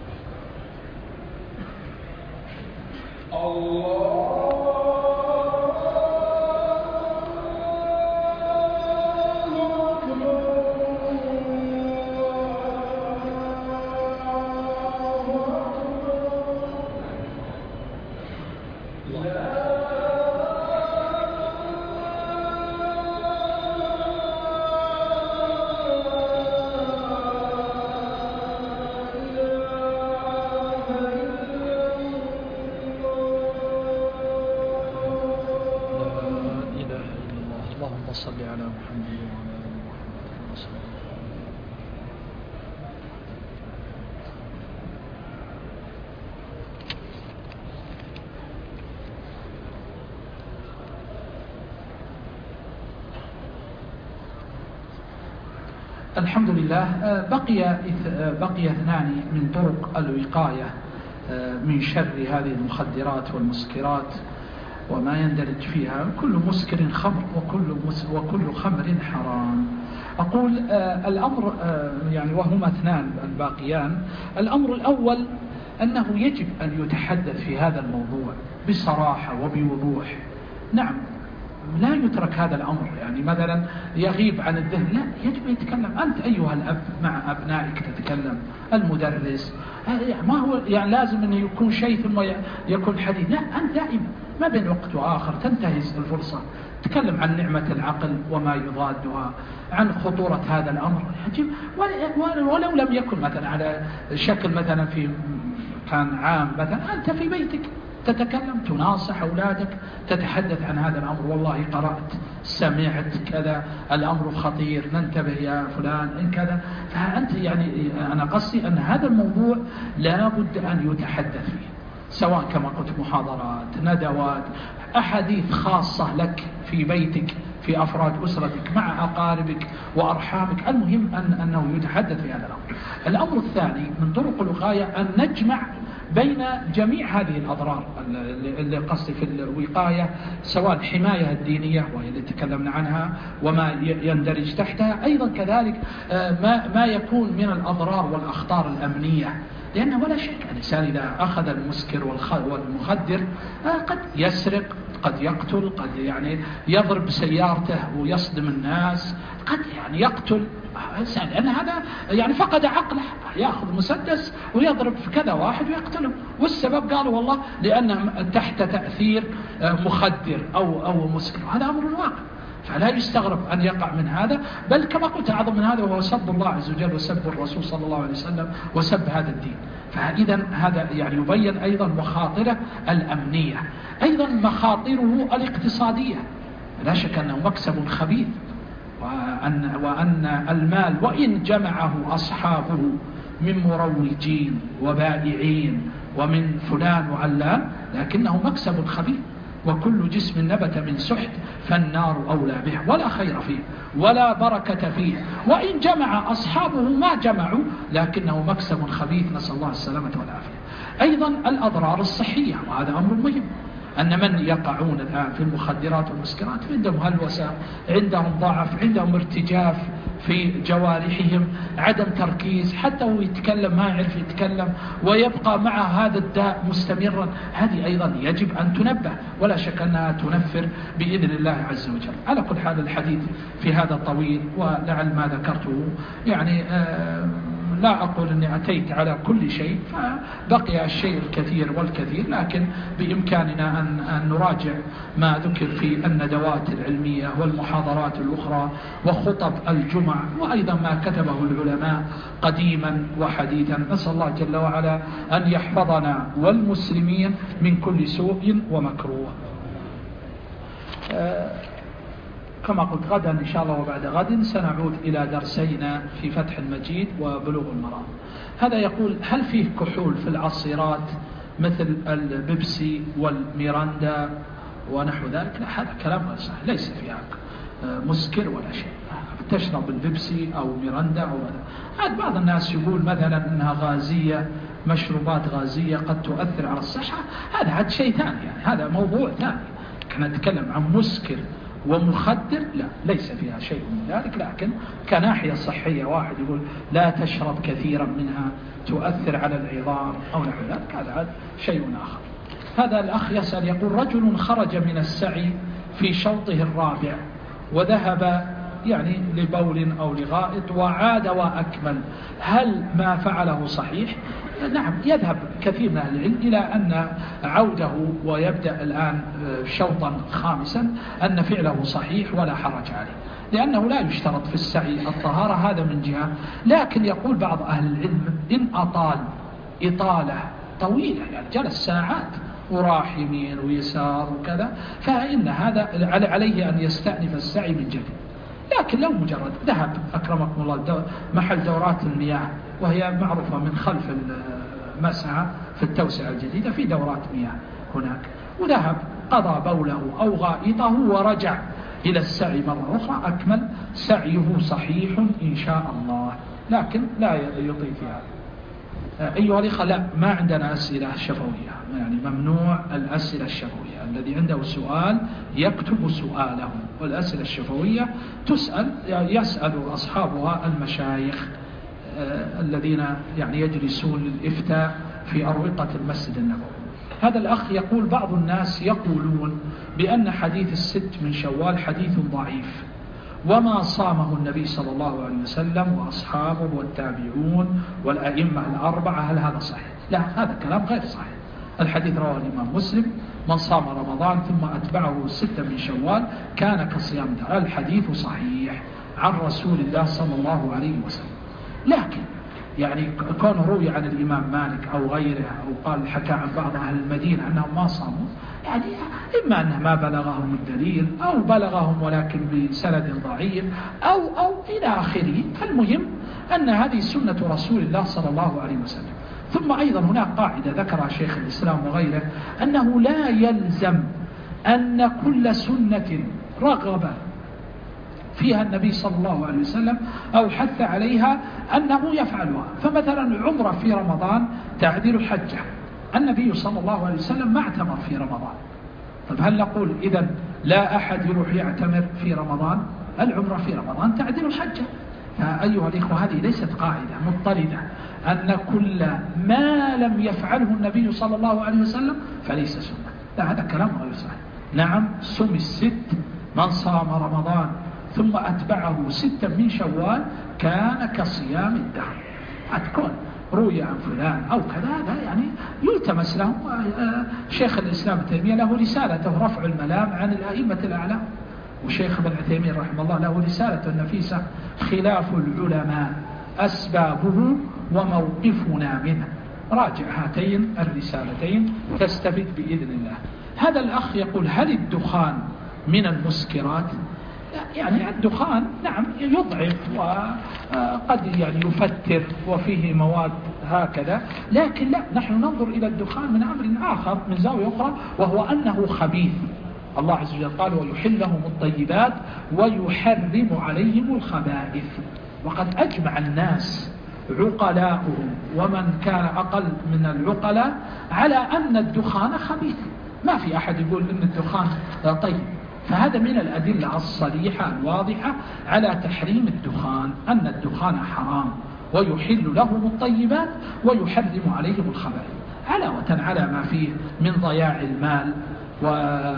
قوة. الله الحمد لله. بقي بقي اثنان من طرق الوقاية من شر هذه المخدرات والمسكرات وما يندرج فيها. كل مسكر خمر وكل وكل خمر حرام. أقول الأمر يعني وهما اثنان الباقيان. الأمر الأول أنه يجب أن يتحدث في هذا الموضوع بصراحة وبوضوح. نعم، لا يترك هذا الأمر، يعني مثلا يغيب عن الذهن، لا، يجب يتكلم. أنت أيها الأب مع أبنائك تتكلم، المدرس، ما هو يعني لازم أن يكون شيء ثم يكون حديث، لا، أنت دائما ما بين وقت وآخر تنتهز الفرصة، تكلم عن نعمة العقل وما يضادها، عن خطورة هذا الأمر. يجب ولو لم يكن مثلا على شكل مثلا في كان عام، مثلا أنت في بيتك تتكلم، تناصح أولادك، تتحدث عن هذا الأمر، والله قرأت، سمعت كذا، الأمر خطير، ننتبه يا فلان إن كذا. فأنت يعني أنا قصدي أن هذا الموضوع لا بد أن يتحدث فيه، سواء كما قلت محاضرات، ندوات، أحاديث خاصة لك في بيتك، في أفراد أسرتك، مع أقاربك وأرحامك. المهم أن أنه يتحدث في هذا الأمر. الأمر الثاني من طرق الوقاية أن نجمع بين جميع هذه الأضرار اللي قصدي في الوقاية، سواء الحماية الدينية وهي اللي تكلمنا عنها وما يندرج تحتها، أيضا كذلك ما ما يكون من الأضرار والأخطار الأمنية. لأن ولا شك الإنسان إذا أخذ المسكر والمخدر قد يسرق، قد يقتل، قد يعني يضرب سيارته ويصدم الناس، قد يعني يقتل إنسان، لأن هذا يعني فقد عقله، يأخذ مسدس ويضرب في كذا واحد ويقتله، والسبب قالوا والله لأنه تحت تأثير مخدر أو أو مسكر. هذا أمر واقع، فلا يستغرب أن يقع من هذا، بل كما قلت أعظم من هذا وهو سب الله عز وجل وسب الرسول صلى الله عليه وسلم وسب هذا الدين. فإذا هذا يعني يبين أيضا مخاطره الأمنية، أيضا مخاطره الاقتصادية. لا شك أنه مكسب خبيث، وأن, وأن المال وإن جمعه أصحابه من مروجين وبائعين ومن فلان وعلان، لكنه مكسب خبيث. وكل جسم نبت من سحت فالنار أولى به، ولا خير فيه ولا بركة فيه، وإن جمع أصحابه ما جمعوا، لكنه مكسب خبيث، نسأل الله السلامة والعافية. أيضا الأضرار الصحية، وهذا أمر مهم، أن من يقعون الآن في المخدرات والمسكرات عندهم هلوسة، عندهم ضعف، عندهم ارتجاف في جوارحهم، عدم تركيز، حتى هو يتكلم ما يعرف يتكلم، ويبقى مع هذا الداء مستمرا. هذه أيضا يجب أن تنبه، ولا شك أنها تنفر بإذن الله عز وجل. على كل حال الحديث في هذا طويل، ولعل ما ذكرته يعني آه لا أقول أني أتيت على كل شيء، فبقي الشيء الكثير والكثير، لكن بإمكاننا أن, أن نراجع ما ذكر في الندوات العلمية والمحاضرات الأخرى وخطب الجمع، وأيضا ما كتبه العلماء قديما وحديثا. نسأل الله جل وعلا أن يحفظنا والمسلمين من كل سوء ومكروه. أه كما قلت غدا إن شاء الله وبعد غد سنعود إلى درسينا في فتح المجيد وبلوغ المرام. هذا يقول: هل فيه كحول في العصيرات مثل البيبسي والميراندا ونحو ذلك؟ لا، هذا كلام غير صحيح، ليس فيها مسكر ولا شيء. تشرب البيبسي أو ميراندا أو هذا. بعض الناس يقول مثلا أنها غازية، مشروبات غازية قد تؤثر على الصحة، هذا هذا شيء ثاني، يعني هذا موضوع ثاني. كنا نتكلم عن مسكر ومخدر، لا، ليس فيها شيء من ذلك، لكن كناحية صحية واحد يقول لا تشرب كثيرا منها تؤثر على العظام أو نحو ذلك، هذا شيء آخر. هذا الأخ يسأل يقول: رجل خرج من السعي في شوطه الرابع وذهب يعني لبول أو لغائط وعاد وأكمل، هل ما فعله صحيح؟ نعم، يذهب كثير من أهل العلم إلى أن عوده ويبدأ الآن شوطا خامسا أن فعله صحيح ولا حرج عليه، لأنه لا يشترط في السعي الطهارة، هذا من جهة. لكن يقول بعض أهل العلم: إن أطال إطالة طويلة، يعني جلس ساعات وراح يمين ويسار وكذا، فإن هذا عليه أن يستأنف السعي من جديد. لكن لو مجرد ذهب أكرمكم الله دو محل دورات المياه، وهي معروفة من خلف المسعى في التوسعة الجديدة في دورات مياه هناك، وذهب قضى بوله أو غائطه ورجع، إلى السعي مرة أخرى أكمل، سعيه صحيح إن شاء الله، لكن لا يطيل في هذا. أيها الأخوة، لا ما عندنا أسئلة شفوية، يعني ممنوع الأسئلة الشفوية. الذي عنده سؤال يكتب سؤاله، والأسئلة الشفوية تسأل يسأل أصحابها المشايخ الذين يعني يجلسون للإفتاء في أروقة المسجد النبوي. هذا الأخ يقول: بعض الناس يقولون بأن حديث الست من شوال حديث ضعيف، وما صامه النبي صلى الله عليه وسلم وأصحابه والتابعون والأئمة الأربعة، هل هذا صحيح؟ لا، هذا كلام غير صحيح. الحديث رواه الإمام مسلم: من صام رمضان ثم أتبعه ستة من شوال كان كصيام دهر. الحديث صحيح عن رسول الله صلى الله عليه وسلم. لكن يعني كونه روي عن الإمام مالك أو غيره، أو قال حكى عن بعض أهل المدينة أنهم ما صاموا، يعني إما أنه ما بلغهم الدليل أو بلغهم ولكن بسند ضعيف أو أو إلى آخره. المهم أن هذه سنة رسول الله صلى الله عليه وسلم. ثم أيضا هناك قاعدة ذكرها شيخ الإسلام وغيره، أنه لا يلزم أن كل سنة رغب فيها النبي صلى الله عليه وسلم أو حث عليها أنه يفعلها. فمثلا عمرة في رمضان تعديل حجة، النبي صلى الله عليه وسلم ما اعتمر في رمضان. طيب هل نقول إذن لا أحد يروح يعتمر في رمضان؟ العمرة في رمضان تعديل الحجة. فأيها الإخوة، هذه ليست قاعدة مضطردة أن كل ما لم يفعله النبي صلى الله عليه وسلم فليس سنة. لا، هذا كلام غير صحيح. نعم، سم الست، من صام رمضان ثم أتبعه ستة من شوال كان كصيام الدهر. هتكون روي عن فلان أو كذا، هذا يعني يلتمس له. شيخ الإسلام ابن تيمية له رسالته رفع الملام عن الأئمة الأعلام، وشيخ ابن عثيمين رحمه الله له رسالة نفيسة خلاف العلماء أسبابه وموقفنا منه. راجع هاتين الرسالتين تستفيد بإذن الله. هذا الأخ يقول: هل الدخان من المسكرات؟ يعني الدخان نعم يضعف وقد يعني يفتر وفيه مواد هكذا، لكن لا، نحن ننظر إلى الدخان من أمر آخر، من زاوية أخرى، وهو أنه خبيث. الله عز وجل قال: ويحل لهم الطيبات ويحرم عليهم الخبائث. وقد أجمع الناس عقلاؤهم ومن كان أقل من العقلاء على أن الدخان خبيث. ما في أحد يقول أن الدخان طيب. فهذا من الأدلة الصريحة الواضحة على تحريم الدخان، أن الدخان حرام ويحل لهم الطيبات ويحرم عليهم الخبائث، علاوة على ما فيه من ضياع المال و...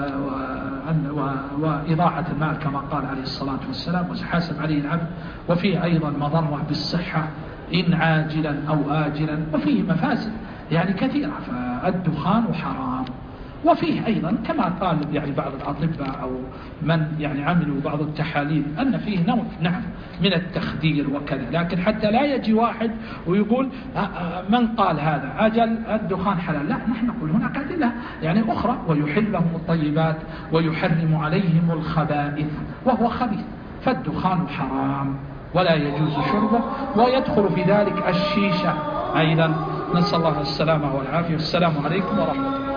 و... وإضاعة المال كما قال عليه الصلاة والسلام: وحاسب عليه العبد. وفيه أيضا مضرة بالصحة إن عاجلا أو آجلا، وفيه مفاسد يعني كثيرة. فالدخان حرام. وفيه أيضا كما قال يعني بعض الأطباء أو من يعني عملوا بعض التحاليل أن فيه نوع نعم من التخدير وكذا، لكن حتى لا يجي واحد ويقول من قال هذا أجل الدخان حلال. لا، نحن نقول هناك أدلة يعني أخرى: ويحل لهم الطيبات ويحرم عليهم الخبائث، وهو خبيث. فالدخان حرام ولا يجوز شربه، ويدخل في ذلك الشيشة أيضا. نسأل الله السلامة والعافية. والسلام عليكم ورحمة الله.